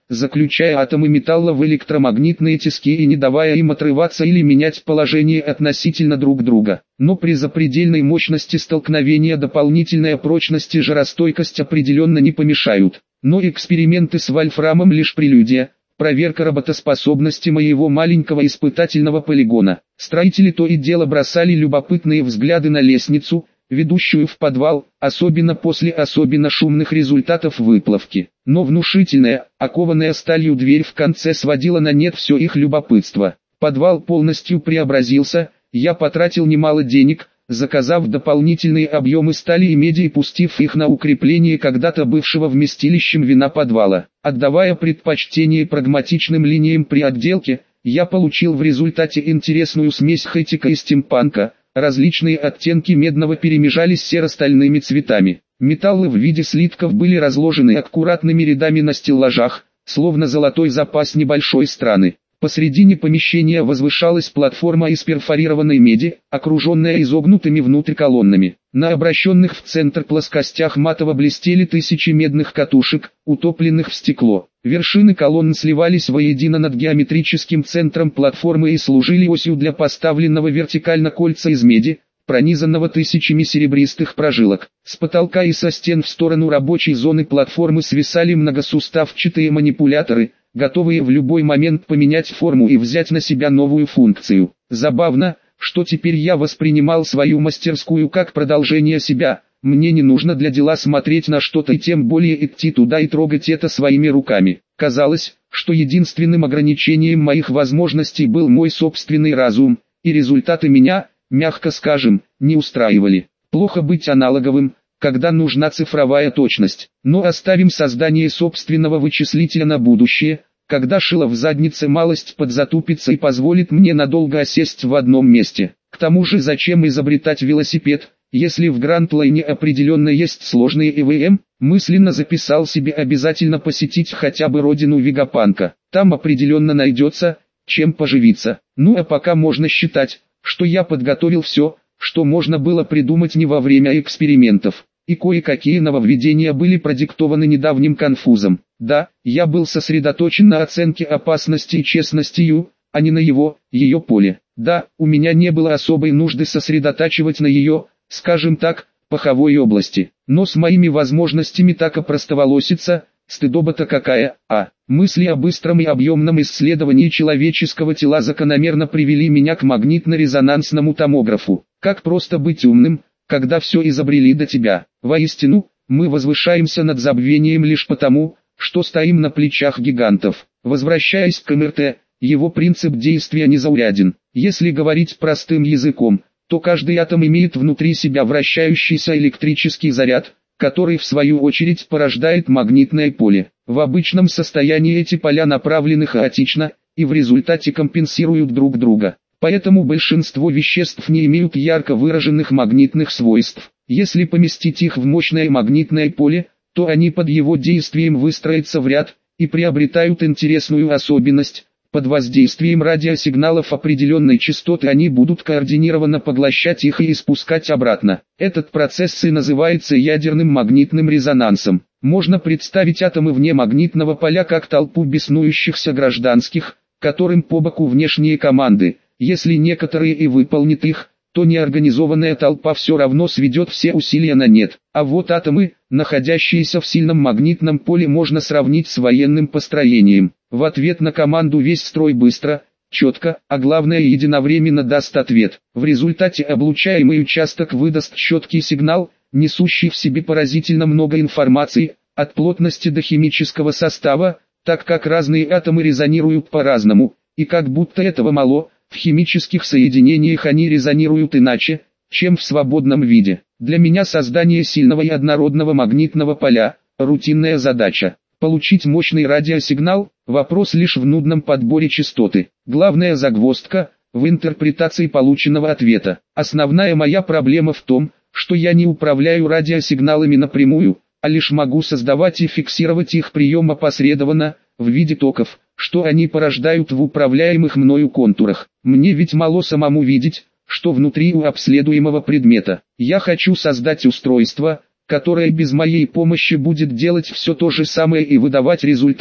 заключая атомы металла в электромагнитные тиски и не давая им отрываться или менять положение относительно друг друга. Но при запредельной мощности столкновения дополнительная прочность и жаростойкость определенно не помешают. Но эксперименты с вольфрамом лишь прелюдия, проверка работоспособности моего маленького испытательного полигона. Строители то и дело бросали любопытные взгляды на лестницу, ведущую в подвал, особенно после особенно шумных результатов выплавки. Но внушительная, окованная сталью дверь в конце сводила на нет все их любопытство. Подвал полностью преобразился, я потратил немало денег, заказав дополнительные объемы стали и меди и пустив их на укрепление когда-то бывшего вместилищем вина подвала. Отдавая предпочтение прагматичным линиям при отделке, я получил в результате интересную смесь хай-тека и стимпанка. Различные оттенки медного перемежались с серо-стальными цветами. Металлы в виде слитков были разложены аккуратными рядами на стеллажах, словно золотой запас небольшой страны. Посредине помещения возвышалась платформа из перфорированной меди, окруженная изогнутыми внутрь колоннами. На обращенных в центр плоскостях матово блестели тысячи медных катушек, утопленных в стекло. Вершины колонн сливались воедино над геометрическим центром платформы и служили осью для поставленного вертикально кольца из меди, пронизанного тысячами серебристых прожилок. С потолка и со стен в сторону рабочей зоны платформы свисали многосуставчатые манипуляторы, готовые в любой момент поменять форму и взять на себя новую функцию. Забавно, что теперь я воспринимал свою мастерскую как продолжение себя. Мне не нужно для дела смотреть на что-то и тем более идти туда и трогать это своими руками. Казалось, что единственным ограничением моих возможностей был мой собственный разум, и результаты меня, мягко скажем, не устраивали. Плохо быть аналоговым, когда нужна цифровая точность. Но оставим создание собственного вычислителя на будущее, когда шило в заднице малость подзатупится и позволит мне надолго осесть в одном месте. К тому же зачем изобретать велосипед, если в Гранд-Лайне определенно есть сложные и вэ эм? Мысленно записал себе обязательно посетить хотя бы родину Вегапанка. Там определенно найдется, чем поживиться. Ну а пока можно считать, что я подготовил все, что можно было придумать не во время экспериментов. И кое-какие нововведения были продиктованы недавним конфузом. Да, я был сосредоточен на оценке опасности и честности Ю, а не на его, ее поле. Да, у меня не было особой нужды сосредотачивать на ее, скажем так, паховой области. Но с моими возможностями так опростоволоситься, стыдоба-то какая, а мысли о быстром и объемном исследовании человеческого тела закономерно привели меня к магнитно-резонансному томографу. Как просто быть умным, когда все изобрели до тебя. Воистину, мы возвышаемся над забвением лишь потому, что стоим на плечах гигантов. Возвращаясь к эм эр тэ, его принцип действия незауряден. Если говорить простым языком, то каждый атом имеет внутри себя вращающийся электрический заряд, который в свою очередь порождает магнитное поле. В обычном состоянии эти поля направлены хаотично, и в результате компенсируют друг друга. Поэтому большинство веществ не имеют ярко выраженных магнитных свойств. Если поместить их в мощное магнитное поле, то они под его действием выстроятся в ряд, и приобретают интересную особенность. Под воздействием радиосигналов определенной частоты они будут координированно поглощать их и испускать обратно. Этот процесс и называется ядерным магнитным резонансом. Можно представить атомы вне магнитного поля как толпу беснующихся гражданских, которым по боку внешние команды. Если некоторые и выполнят их, то неорганизованная толпа все равно сведет все усилия на нет. А вот атомы, находящиеся в сильном магнитном поле, можно сравнить с военным построением. В ответ на команду весь строй быстро, четко, а главное единовременно даст ответ. В результате облучаемый участок выдаст четкий сигнал, несущий в себе поразительно много информации, от плотности до химического состава, так как разные атомы резонируют по-разному, и как будто этого мало, в химических соединениях они резонируют иначе, чем в свободном виде. Для меня создание сильного и однородного магнитного поля – рутинная задача. Получить мощный радиосигнал – вопрос лишь в нудном подборе частоты. Главная загвоздка – в интерпретации полученного ответа. Основная моя проблема в том, что я не управляю радиосигналами напрямую, а лишь могу создавать и фиксировать их прием опосредованно, в виде токов, что они порождают в управляемых мною контурах. Мне ведь мало самому видеть, что внутри у обследуемого предмета. Я хочу создать устройство, которое без моей помощи будет делать все то же самое и выдавать результат,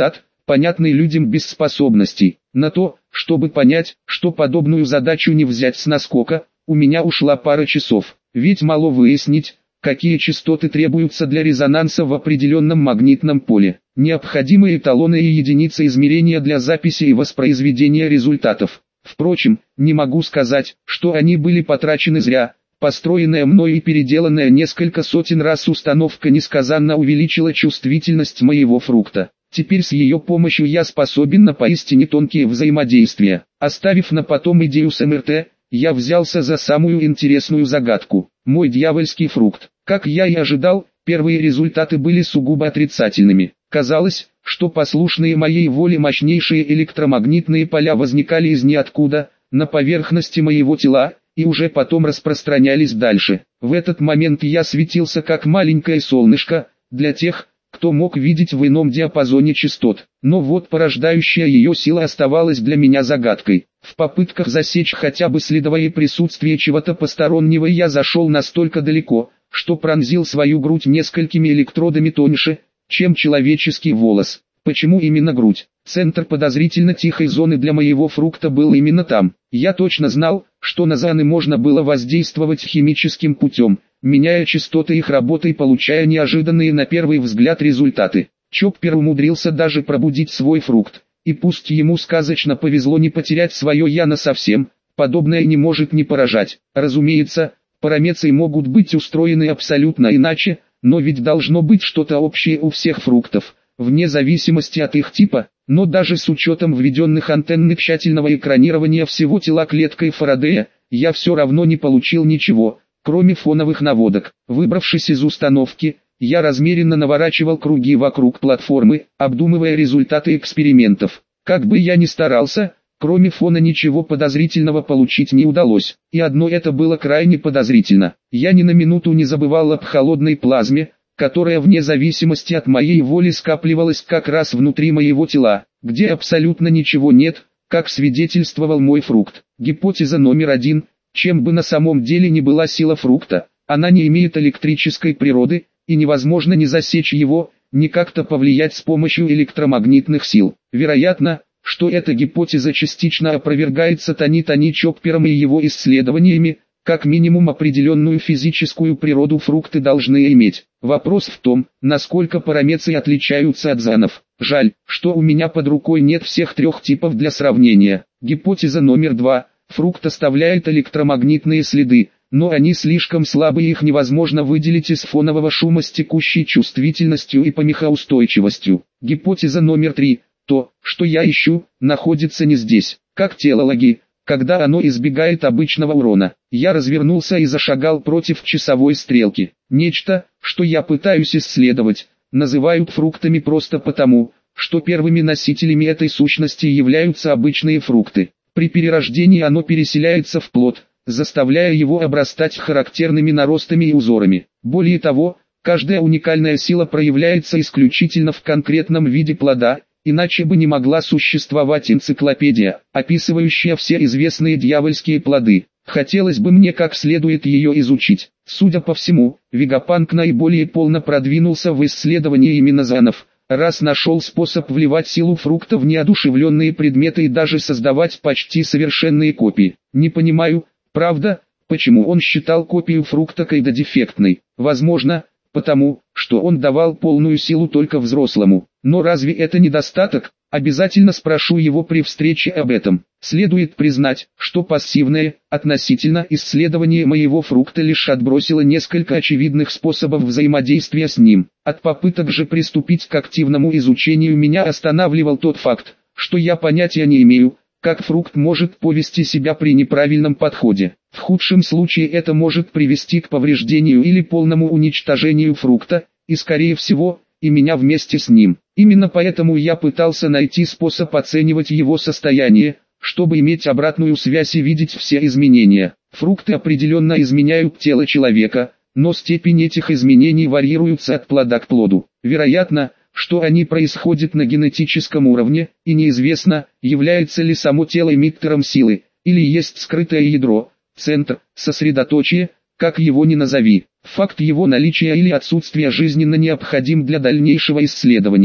понятной людям без способностей. На то, чтобы понять, что подобную задачу не взять с наскока, у меня ушла пара часов. Ведь мало выяснить, какие частоты требуются для резонанса в определенном магнитном поле. Необходимые эталоны и единицы измерения для записи и воспроизведения результатов. Впрочем, не могу сказать, что они были потрачены зря. Построенная мной и переделанная несколько сотен раз установка несказанно увеличила чувствительность моего фрукта. Теперь с ее помощью я способен на поистине тонкие взаимодействия. Оставив на потом идею с эм эр тэ, я взялся за самую интересную загадку. Мой дьявольский фрукт. Как я и ожидал, первые результаты были сугубо отрицательными. Казалось, что послушные моей воле мощнейшие электромагнитные поля возникали из ниоткуда, на поверхности моего тела, и уже потом распространялись дальше. В этот момент я светился как маленькое солнышко, для тех, кто мог видеть в ином диапазоне частот. Но вот порождающая ее сила оставалась для меня загадкой. В попытках засечь хотя бы следовое присутствие чего-то постороннего я зашел настолько далеко, что пронзил свою грудь несколькими электродами тоньше, чем человеческий волос. Почему именно грудь? Центр подозрительно тихой зоны для моего фрукта был именно там. Я точно знал, что на зоны можно было воздействовать химическим путем, меняя частоты их работы и получая неожиданные на первый взгляд результаты. Чоппер умудрился даже пробудить свой фрукт, и пусть ему сказочно повезло не потерять свое «я» насовсем, подобное не может не поражать. Разумеется, параметры могут быть устроены абсолютно иначе, но ведь должно быть что-то общее у всех фруктов, вне зависимости от их типа. Но даже с учетом введенных антенн тщательного экранирования всего тела клеткой Фарадея, я все равно не получил ничего, кроме фоновых наводок. Выбравшись из установки, я размеренно наворачивал круги вокруг платформы, обдумывая результаты экспериментов. Как бы я ни старался, кроме фона ничего подозрительного получить не удалось. И одно это было крайне подозрительно. Я ни на минуту не забывал об холодной плазме, которая вне зависимости от моей воли скапливалась как раз внутри моего тела, где абсолютно ничего нет, как свидетельствовал мой фрукт. Гипотеза номер один: чем бы на самом деле ни была сила фрукта, она не имеет электрической природы, и невозможно ни засечь его, ни как-то повлиять с помощью электромагнитных сил. Вероятно, что эта гипотеза частично опровергается Тони Тони Чоппером и его исследованиями. Как минимум определенную физическую природу фрукты должны иметь. Вопрос в том, насколько параметры отличаются от зонов. Жаль, что у меня под рукой нет всех трех типов для сравнения. Гипотеза номер два. Фрукт оставляет электромагнитные следы, но они слишком слабы и их невозможно выделить из фонового шума с текущей чувствительностью и помехоустойчивостью. Гипотеза номер три. То, что я ищу, находится не здесь, как телологи. Когда оно избегает обычного урона. Я развернулся и зашагал против часовой стрелки. Нечто, что я пытаюсь исследовать, называют фруктами просто потому, что первыми носителями этой сущности являются обычные фрукты. При перерождении оно переселяется в плод, заставляя его обрастать характерными наростами и узорами. Более того, каждая уникальная сила проявляется исключительно в конкретном виде плода, иначе бы не могла существовать энциклопедия, описывающая все известные дьявольские плоды. Хотелось бы мне как следует ее изучить. Судя по всему, Вегапанк наиболее полно продвинулся в исследовании именно зонов, раз нашел способ вливать силу фрукта в неодушевленные предметы и даже создавать почти совершенные копии. Не понимаю, правда, почему он считал копию фрукта кайдодефектной. Возможно, потому, что он давал полную силу только взрослому. Но разве это недостаток? Обязательно спрошу его при встрече об этом. Следует признать, что пассивное, относительно исследование моего фрукта лишь отбросило несколько очевидных способов взаимодействия с ним. От попыток же приступить к активному изучению меня останавливал тот факт, что я понятия не имею, как фрукт может повести себя при неправильном подходе. В худшем случае это может привести к повреждению или полному уничтожению фрукта, и скорее всего, и меня вместе с ним. Именно поэтому я пытался найти способ оценивать его состояние, чтобы иметь обратную связь и видеть все изменения. Фрукты определенно изменяют тело человека, но степень этих изменений варьируется от плода к плоду. Вероятно, что они происходят на генетическом уровне, и неизвестно, является ли само тело эмиттером силы, или есть скрытое ядро, центр, сосредоточие, как его ни назови. Факт его наличия или отсутствия жизненно необходим для дальнейшего исследования.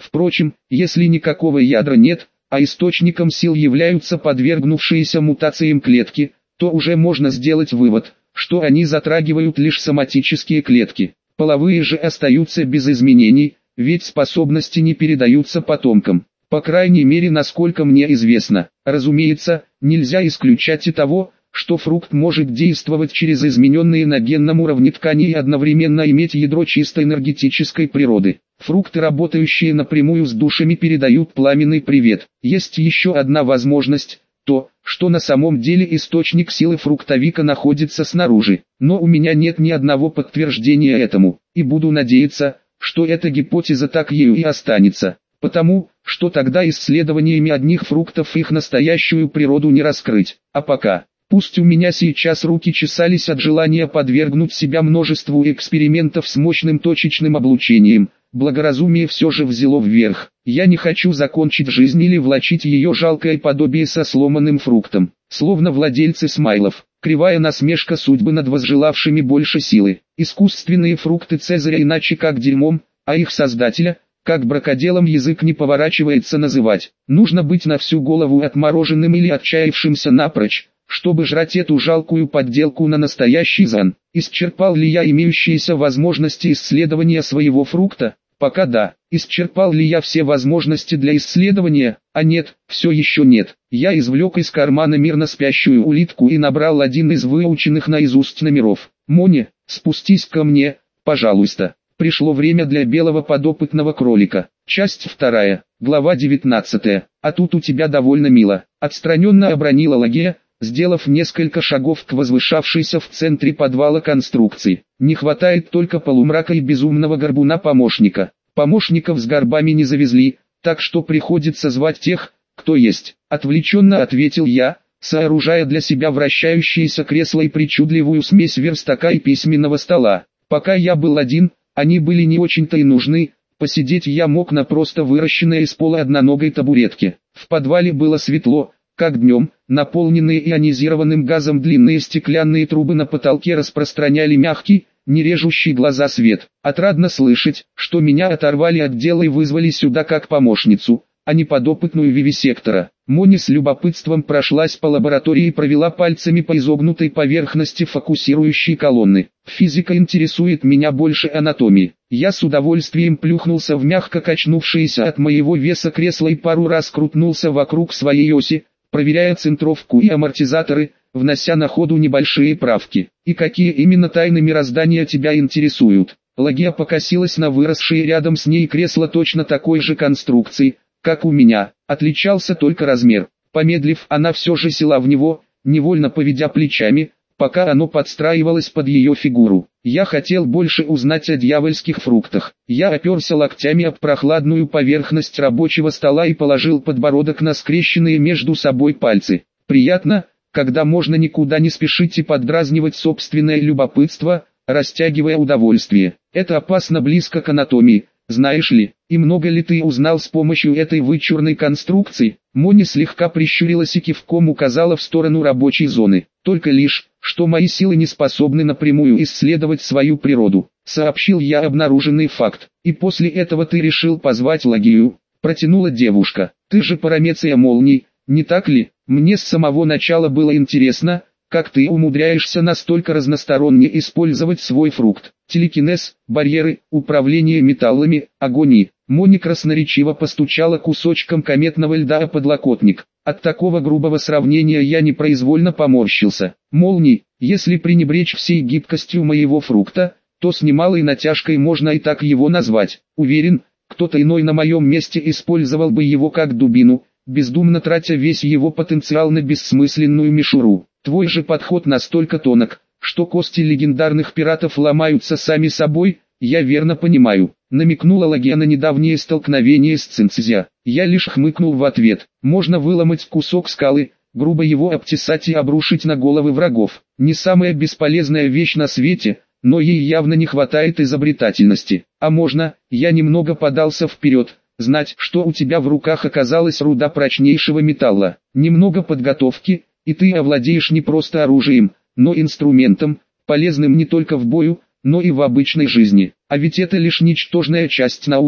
Впрочем, если никакого ядра нет, а источником сил являются подвергнувшиеся мутациям клетки, то уже можно сделать вывод, что они затрагивают лишь соматические клетки. Половые же остаются без изменений, ведь способности не передаются потомкам. По крайней мере, насколько мне известно. Разумеется, нельзя исключать и того, что фрукт может действовать через измененные на генном уровне ткани и одновременно иметь ядро чисто энергетической природы. Фрукты, работающие напрямую с душами, передают пламенный привет. Есть еще одна возможность, то, что на самом деле источник силы фруктовика находится снаружи. Но у меня нет ни одного подтверждения этому, и буду надеяться, что эта гипотеза так ею и останется. Потому, что тогда исследованиями одних фруктов их настоящую природу не раскрыть. А пока, пусть у меня сейчас руки чесались от желания подвергнуть себя множеству экспериментов с мощным точечным облучением, благоразумие все же взяло вверх. Я не хочу закончить жизнь или влачить ее жалкое подобие со сломанным фруктом. Словно владельцы смайлов, кривая насмешка судьбы над возжелавшими больше силы. Искусственные фрукты Цезаря иначе как дерьмом, а их создателя, как бракоделом язык не поворачивается называть. Нужно быть на всю голову отмороженным или отчаявшимся напрочь, чтобы жрать эту жалкую подделку на настоящий зан. Исчерпал ли я имеющиеся возможности исследования своего фрукта? Пока да. Исчерпал ли я все возможности для исследования? А нет, все еще нет. Я извлек из кармана мирно спящую улитку и набрал один из выученных наизусть номеров. «Мони, спустись ко мне, пожалуйста». Пришло время для белого подопытного кролика. Часть вторая, глава девятнадцатая. А тут у тебя довольно мило. Отстраненно обронила Лагия, сделав несколько шагов к возвышавшейся в центре подвала конструкции. Не хватает только полумрака и безумного горбуна-помощника. Помощников с горбами не завезли, так что приходится звать тех, кто есть. Отвлеченно ответил я, сооружая для себя вращающееся кресло и причудливую смесь верстака и письменного стола. Пока я был один, они были не очень-то и нужны, посидеть я мог на просто выращенной из пола одноногой табуретке. В подвале было светло, как днем, наполненные ионизированным газом длинные стеклянные трубы на потолке распространяли мягкий, не режущий глаза свет. Отрадно слышать, что меня оторвали от дела и вызвали сюда как помощницу, а не подопытную вивисектора. Мони с любопытством прошлась по лаборатории и провела пальцами по изогнутой поверхности фокусирующей колонны. Физика интересует меня больше анатомии. Я с удовольствием плюхнулся в мягко качнувшееся от моего веса кресло и пару раз крутнулся вокруг своей оси, проверяя центровку и амортизаторы, внося на ходу небольшие правки. И какие именно тайны мироздания тебя интересуют? Лагия покосилась на выросшее рядом с ней кресло точно такой же конструкции, как у меня, отличался только размер. Помедлив, она все же села в него, невольно поведя плечами, пока оно подстраивалось под ее фигуру. Я хотел больше узнать о дьявольских фруктах. Я оперся локтями об прохладную поверхность рабочего стола и положил подбородок на скрещенные между собой пальцы. Приятно, когда можно никуда не спешить и поддразнивать собственное любопытство, растягивая удовольствие. Это опасно близко к анатомии, знаешь ли. И много ли ты узнал с помощью этой вычурной конструкции? Мони слегка прищурилась и кивком указала в сторону рабочей зоны. Только лишь, что мои силы не способны напрямую исследовать свою природу, сообщил я обнаруженный факт. И после этого ты решил позвать Лагию, протянула девушка. Ты же парамеция молний, не так ли? Мне с самого начала было интересно, как ты умудряешься настолько разносторонне использовать свой фрукт. Телекинез, барьеры, управление металлами, огонь. Мони красноречиво постучала кусочком кометного льда о подлокотник. От такого грубого сравнения я непроизвольно поморщился. Молний, если пренебречь всей гибкостью моего фрукта, то с немалой натяжкой можно и так его назвать. Уверен, кто-то иной на моем месте использовал бы его как дубину, бездумно тратя весь его потенциал на бессмысленную мишуру. Твой же подход настолько тонок, что кости легендарных пиратов ломаются сами собой, я верно понимаю. Намекнула Лагия на недавнее столкновение с Цинцзя. Я лишь хмыкнул в ответ. Можно выломать кусок скалы, грубо его обтесать и обрушить на головы врагов. Не самая бесполезная вещь на свете, но ей явно не хватает изобретательности. А можно, я немного подался вперед, знать, что у тебя в руках оказалась руда прочнейшего металла. Немного подготовки, и ты овладеешь не просто оружием, но инструментом, полезным не только в бою, но и в обычной жизни. А ведь это лишь ничтожная часть науки,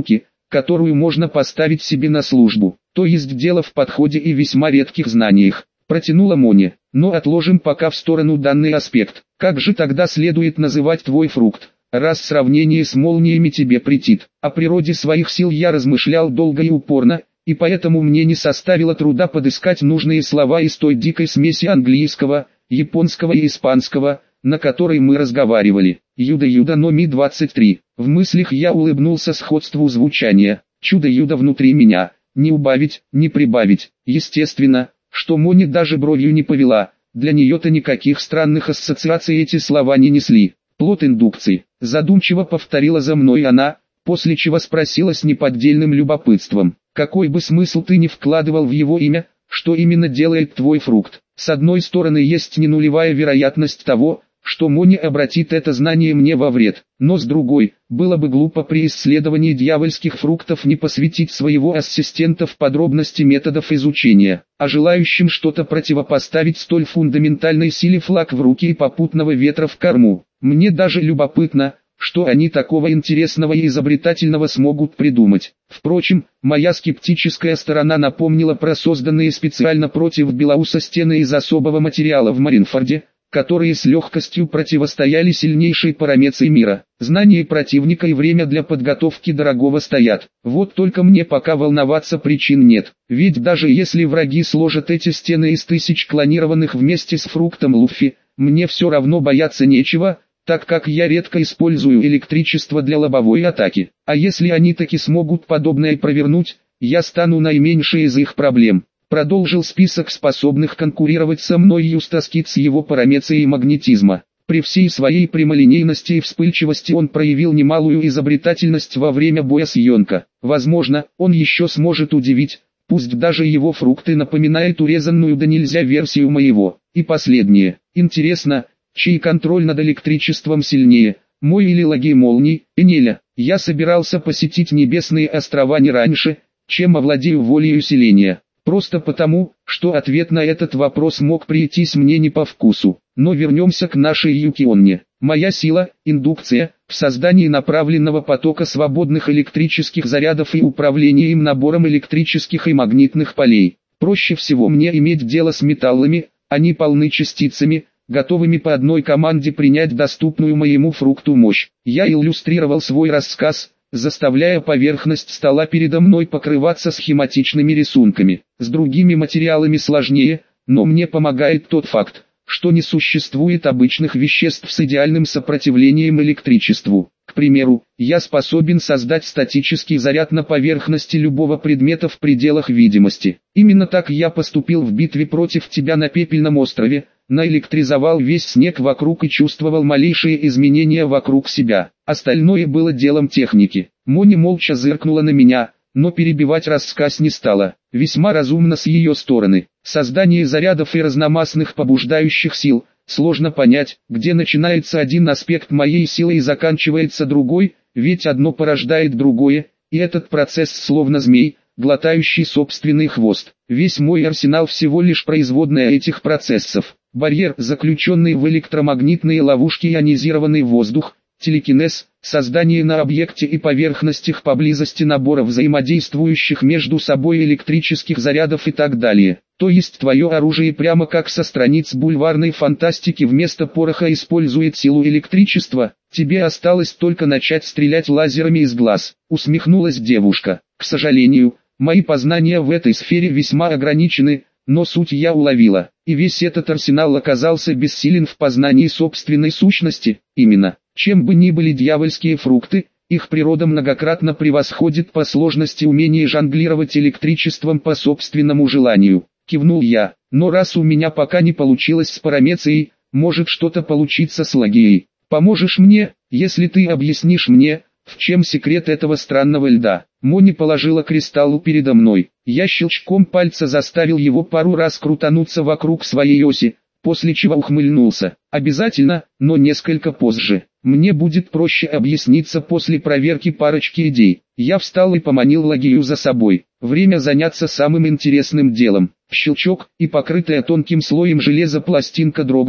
которую можно поставить себе на службу. То есть дело в подходе и весьма редких знаниях. Протянула Моня. Но отложим пока в сторону данный аспект. Как же тогда следует называть твой фрукт, раз сравнение с молниями тебе претит? О природе своих сил я размышлял долго и упорно, и поэтому мне не составило труда подыскать нужные слова из той дикой смеси английского, японского и испанского, на которой мы разговаривали. Юда-юда но ми двадцать три. В мыслях я улыбнулся сходству звучания. Чудо-юдо внутри меня. Не убавить, не прибавить. Естественно, что Моня даже бровью не повела. Для нее-то никаких странных ассоциаций эти слова не несли. Плод индукции. Задумчиво повторила за мной она, после чего спросила с неподдельным любопытством. Какой бы смысл ты ни вкладывал в его имя, что именно делает твой фрукт? С одной стороны есть не нулевая вероятность того, что Моня обратит это знание мне во вред, но с другой, было бы глупо при исследовании дьявольских фруктов не посвятить своего ассистента в подробности методов изучения, а желающим что-то противопоставить столь фундаментальной силе флаг в руки и попутного ветра в корму. Мне даже любопытно, что они такого интересного и изобретательного смогут придумать. Впрочем, моя скептическая сторона напомнила про созданные специально против Белауса стены из особого материала в Маринфорде, которые с легкостью противостояли сильнейшей парамеции мира. Знание противника и время для подготовки дорогого стоят. Вот только мне пока волноваться причин нет. Ведь даже если враги сложат эти стены из тысяч клонированных вместе с фруктом Луффи, мне все равно бояться нечего, так как я редко использую электричество для лобовой атаки. А если они таки смогут подобное провернуть, я стану наименьшей из их проблем. Продолжил список способных конкурировать со мной Юстаскит с его парамецией магнетизма. При всей своей прямолинейности и вспыльчивости он проявил немалую изобретательность во время боя с Йонко. Возможно, он еще сможет удивить, пусть даже его фрукты напоминают урезанную да нельзя версию моего. И последнее. Интересно, чей контроль над электричеством сильнее, мой или лаги молний? Энеля, я собирался посетить небесные острова не раньше, чем овладею волей усиления. Просто потому, что ответ на этот вопрос мог прийтись мне не по вкусу. Но вернемся к нашей Юкионне. Моя сила, индукция, в создании направленного потока свободных электрических зарядов и управлении им набором электрических и магнитных полей. Проще всего мне иметь дело с металлами, они полны частицами, готовыми по одной команде принять доступную моему фрукту мощь. Я иллюстрировал свой рассказ, заставляя поверхность стола передо мной покрываться схематичными рисунками. С другими материалами сложнее, но мне помогает тот факт, что не существует обычных веществ с идеальным сопротивлением электричеству. К примеру, я способен создать статический заряд на поверхности любого предмета в пределах видимости. Именно так я поступил в битве против тебя на Пепельном острове, наэлектризовал весь снег вокруг и чувствовал малейшие изменения вокруг себя. Остальное было делом техники. Моня молча зыркнула на меня, но перебивать рассказ не стала. Весьма разумно с ее стороны. Создание зарядов и разномастных побуждающих сил. Сложно понять, где начинается один аспект моей силы и заканчивается другой, ведь одно порождает другое, и этот процесс словно змей, глотающий собственный хвост. Весь мой арсенал всего лишь производная этих процессов. Барьер, заключенный в электромагнитные ловушки, ионизированный воздух, телекинез, создание на объекте и поверхностях поблизости набора взаимодействующих между собой электрических зарядов и так далее. То есть твое оружие прямо как со страниц бульварной фантастики вместо пороха использует силу электричества, тебе осталось только начать стрелять лазерами из глаз, усмехнулась девушка. К сожалению, мои познания в этой сфере весьма ограничены, но суть я уловила, и весь этот арсенал оказался бессилен в познании собственной сущности. Именно, чем бы ни были дьявольские фрукты, их природа многократно превосходит по сложности умение жонглировать электричеством по собственному желанию. Кивнул я, но раз у меня пока не получилось с парамецией, может что-то получиться с лагией. Поможешь мне, если ты объяснишь мне, в чем секрет этого странного льда? Моня положила кристалл передо мной. Я щелчком пальца заставил его пару раз крутануться вокруг своей оси, после чего ухмыльнулся. Обязательно, но несколько позже. Мне будет проще объясниться после проверки парочки идей. Я встал и поманил лагию за собой. Время заняться самым интересным делом. Щелчок, и покрытая тонким слоем железа пластинка дрогнула.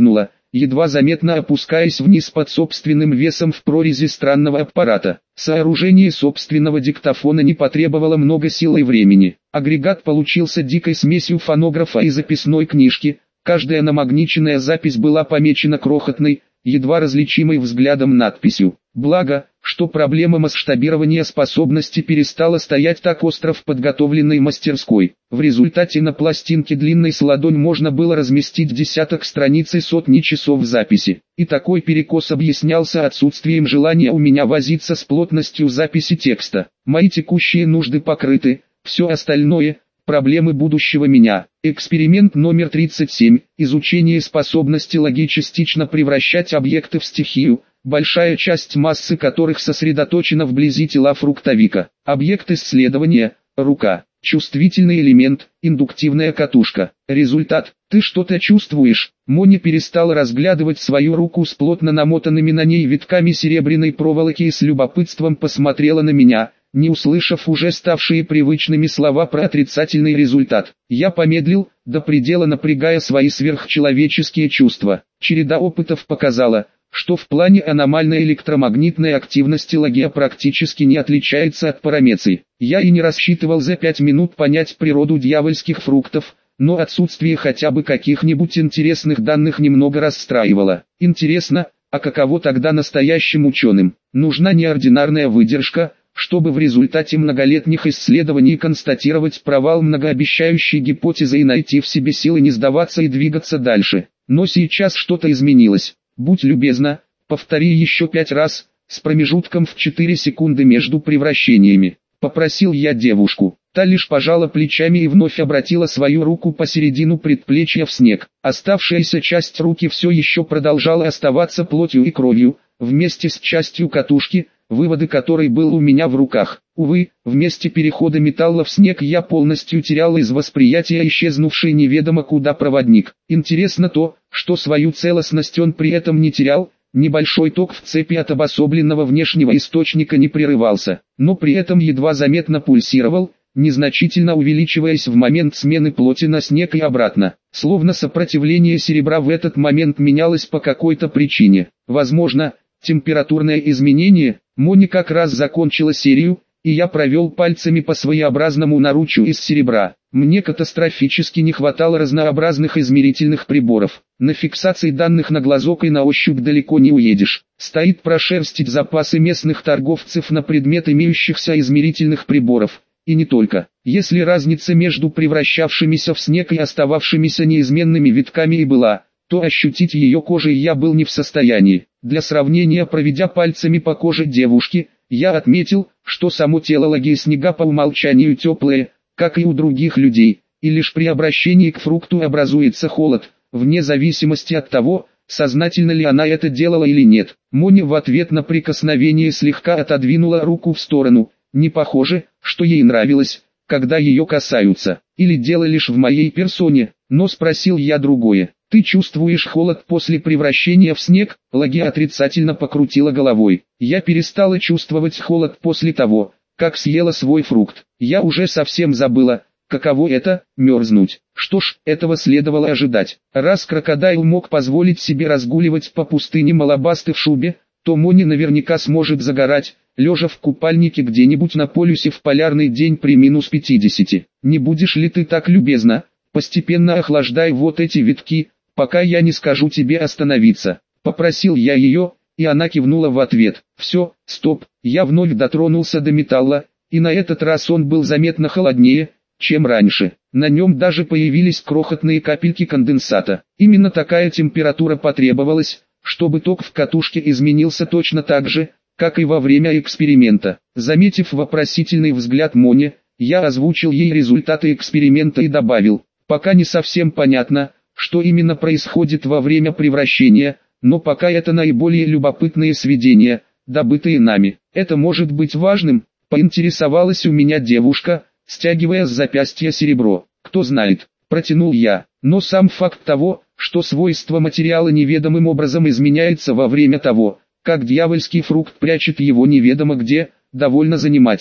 едва заметно опускаясь вниз под собственным весом в прорези странного аппарата. Сооружение собственного диктофона не потребовало много сил и времени. Агрегат получился дикой смесью фонографа и записной книжки. Каждая намагниченная запись была помечена крохотной, едва различимой взглядом надписью. Благо, что проблема масштабирования способности перестала стоять так остро в подготовленной мастерской. В результате на пластинке длинной с ладонь можно было разместить десяток страниц и сотни часов записи. И такой перекос объяснялся отсутствием желания у меня возиться с плотностью записи текста. Мои текущие нужды покрыты, все остальное – проблемы будущего меня. Эксперимент номер тридцать семь. Изучение способности логичестично превращать объекты в стихию, большая часть массы которых сосредоточена вблизи тела фруктовика. Объект исследования – рука. Чувствительный элемент – индуктивная катушка. Результат – ты что-то чувствуешь? Мони перестала разглядывать свою руку с плотно намотанными на ней витками серебряной проволоки и с любопытством посмотрела на меня, не услышав уже ставшие привычными слова про отрицательный результат. Я помедлил, до предела напрягая свои сверхчеловеческие чувства. Череда опытов показала, что в плане аномальной электромагнитной активности логия практически не отличается от парамеции. Я и не рассчитывал за пять минут понять природу дьявольских фруктов, но отсутствие хотя бы каких-нибудь интересных данных немного расстраивало. Интересно, а каково тогда настоящим ученым? Нужна неординарная выдержка, чтобы в результате многолетних исследований констатировать провал многообещающей гипотезы и найти в себе силы не сдаваться и двигаться дальше. Но сейчас что-то изменилось. Будь любезна, повтори еще пять раз, с промежутком в четыре секунды между превращениями. Попросил я девушку. Та лишь пожала плечами и вновь обратила свою руку посередину предплечья в снег. Оставшаяся часть руки все еще продолжала оставаться плотью и кровью, вместе с частью катушки, выводы которой был у меня в руках. Увы, вместе перехода металла в снег я полностью терял из восприятия исчезнувший неведомо куда проводник. Интересно то, что свою целостность он при этом не терял, небольшой ток в цепи от обособленного внешнего источника не прерывался, но при этом едва заметно пульсировал, незначительно увеличиваясь в момент смены плоти на снег и обратно. Словно сопротивление серебра в этот момент менялось по какой-то причине. Возможно, температурное изменение. Мони как раз закончила серию, и я провел пальцами по своеобразному наручу из серебра. Мне катастрофически не хватало разнообразных измерительных приборов. На фиксации данных на глазок и на ощупь далеко не уедешь. Стоит прошерстить запасы местных торговцев на предмет имеющихся измерительных приборов. И не только. Если разница между превращавшимися в снег и остававшимися неизменными витками и была, то ощутить ее кожей я был не в состоянии. Для сравнения, проведя пальцами по коже девушки, я отметил, что само тело логи снега по умолчанию теплое, как и у других людей, и лишь при обращении к фрукту образуется холод, вне зависимости от того, сознательно ли она это делала или нет. Мони в ответ на прикосновение слегка отодвинула руку в сторону. Не похоже, что ей нравилось, когда ее касаются, или дело лишь в моей персоне, но спросил я другое. Ты чувствуешь холод после превращения в снег? Логи отрицательно покрутила головой. Я перестала чувствовать холод после того, как съела свой фрукт. Я уже совсем забыла, каково это – мерзнуть. Что ж, этого следовало ожидать. Раз крокодайл мог позволить себе разгуливать по пустыне Малабасты в шубе, то Мони наверняка сможет загорать, лежа в купальнике где-нибудь на полюсе в полярный день при минус пятидесяти. Не будешь ли ты так любезна? Постепенно охлаждай вот эти витки, пока я не скажу тебе остановиться. Попросил я ее, и она кивнула в ответ. Все, стоп, я вновь дотронулся до металла, и на этот раз он был заметно холоднее, чем раньше. На нем даже появились крохотные капельки конденсата. Именно такая температура потребовалась, чтобы ток в катушке изменился точно так же, как и во время эксперимента. Заметив вопросительный взгляд Мони, я озвучил ей результаты эксперимента и добавил, пока не совсем понятно, что именно происходит во время превращения, но пока это наиболее любопытные сведения, добытые нами. Это может быть важным, поинтересовалась у меня девушка, стягивая с запястья серебро. Кто знает, протянул я, но сам факт того, что свойство материала неведомым образом изменяется во время того, как дьявольский фрукт прячет его неведомо где, довольно занимателен.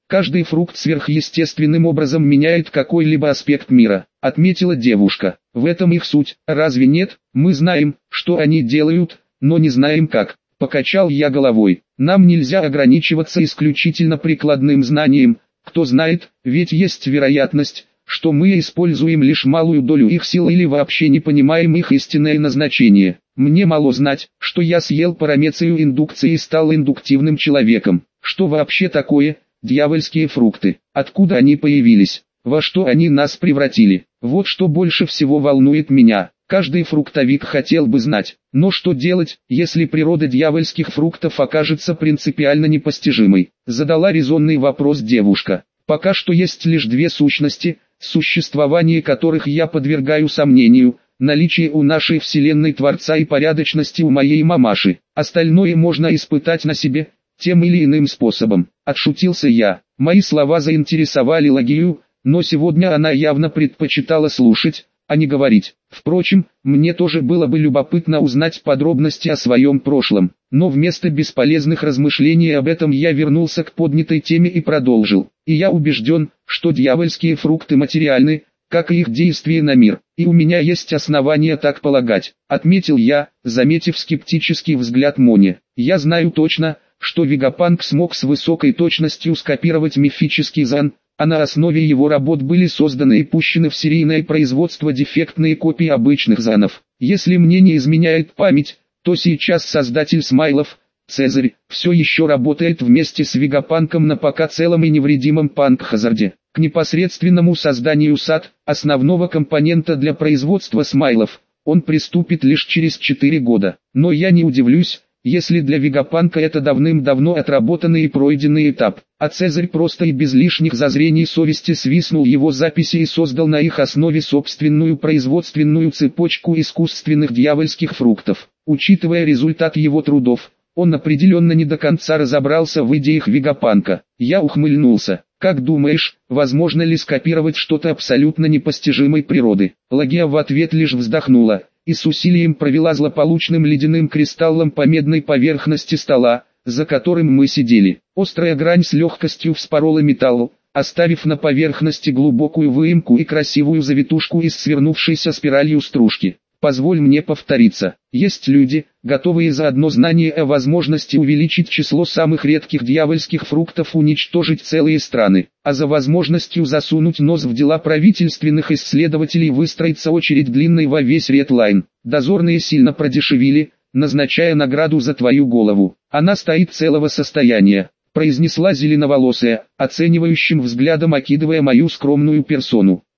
Каждый фрукт сверхъестественным образом меняет какой-либо аспект мира, отметила девушка. В этом их суть, разве нет? Мы знаем, что они делают, но не знаем как. Покачал я головой. Нам нельзя ограничиваться исключительно прикладным знанием. Кто знает, ведь есть вероятность, что мы используем лишь малую долю их сил или вообще не понимаем их истинное назначение. Мне мало знать, что я съел парамецию индукции и стал индуктивным человеком. Что вообще такое дьявольские фрукты? Откуда они появились? Во что они нас превратили? Вот что больше всего волнует меня. Каждый фруктовик хотел бы знать. Но что делать, если природа дьявольских фруктов окажется принципиально непостижимой? Задала резонный вопрос девушка. Пока что есть лишь две сущности, существование которых я подвергаю сомнению. Наличие у нашей вселенной Творца и порядочности у моей мамаши. Остальное можно испытать на себе, тем или иным способом. Отшутился я. Мои слова заинтересовали Лагию, но сегодня она явно предпочитала слушать, а не говорить. Впрочем, мне тоже было бы любопытно узнать подробности о своем прошлом, но вместо бесполезных размышлений об этом я вернулся к поднятой теме и продолжил. И я убежден, что дьявольские фрукты материальны, как и их действие на мир, и у меня есть основания так полагать, отметил я, заметив скептический взгляд Мони. Я знаю точно, что Вегапанк смог с высокой точностью скопировать мифический Зан, а на основе его работ были созданы и пущены в серийное производство дефектные копии обычных Занов. Если мне не изменяет память, то сейчас создатель смайлов, Цезарь, все еще работает вместе с Вегапанком на пока целом и невредимом Панк-Хазарде. К непосредственному созданию сад, основного компонента для производства смайлов, он приступит лишь через четыре года. Но я не удивлюсь, если для Вегапанка это давным-давно отработанный и пройденный этап. А Цезарь просто и без лишних зазрений совести свистнул его записи и создал на их основе собственную производственную цепочку искусственных дьявольских фруктов. Учитывая результат его трудов, он определенно не до конца разобрался в идеях Вегапанка. Я ухмыльнулся. Как думаешь, возможно ли скопировать что-то абсолютно непостижимой природы? Лагия в ответ лишь вздохнула и с усилием провела злополучным ледяным кристаллом по медной поверхности стола, за которым мы сидели. Острая грань с легкостью вспорола металл, оставив на поверхности глубокую выемку и красивую завитушку из свернувшейся спиралью стружки. Позволь мне повториться. Есть люди, готовые за одно знание о возможности увеличить число самых редких дьявольских фруктов уничтожить целые страны, а за возможностью засунуть нос в дела правительственных исследователей выстроится очередь длинной во весь редлайн. Дозорные сильно продешевили, назначая награду за твою голову. Она стоит целого состояния, произнесла зеленоволосая, оценивающим взглядом окидывая мою скромную персону.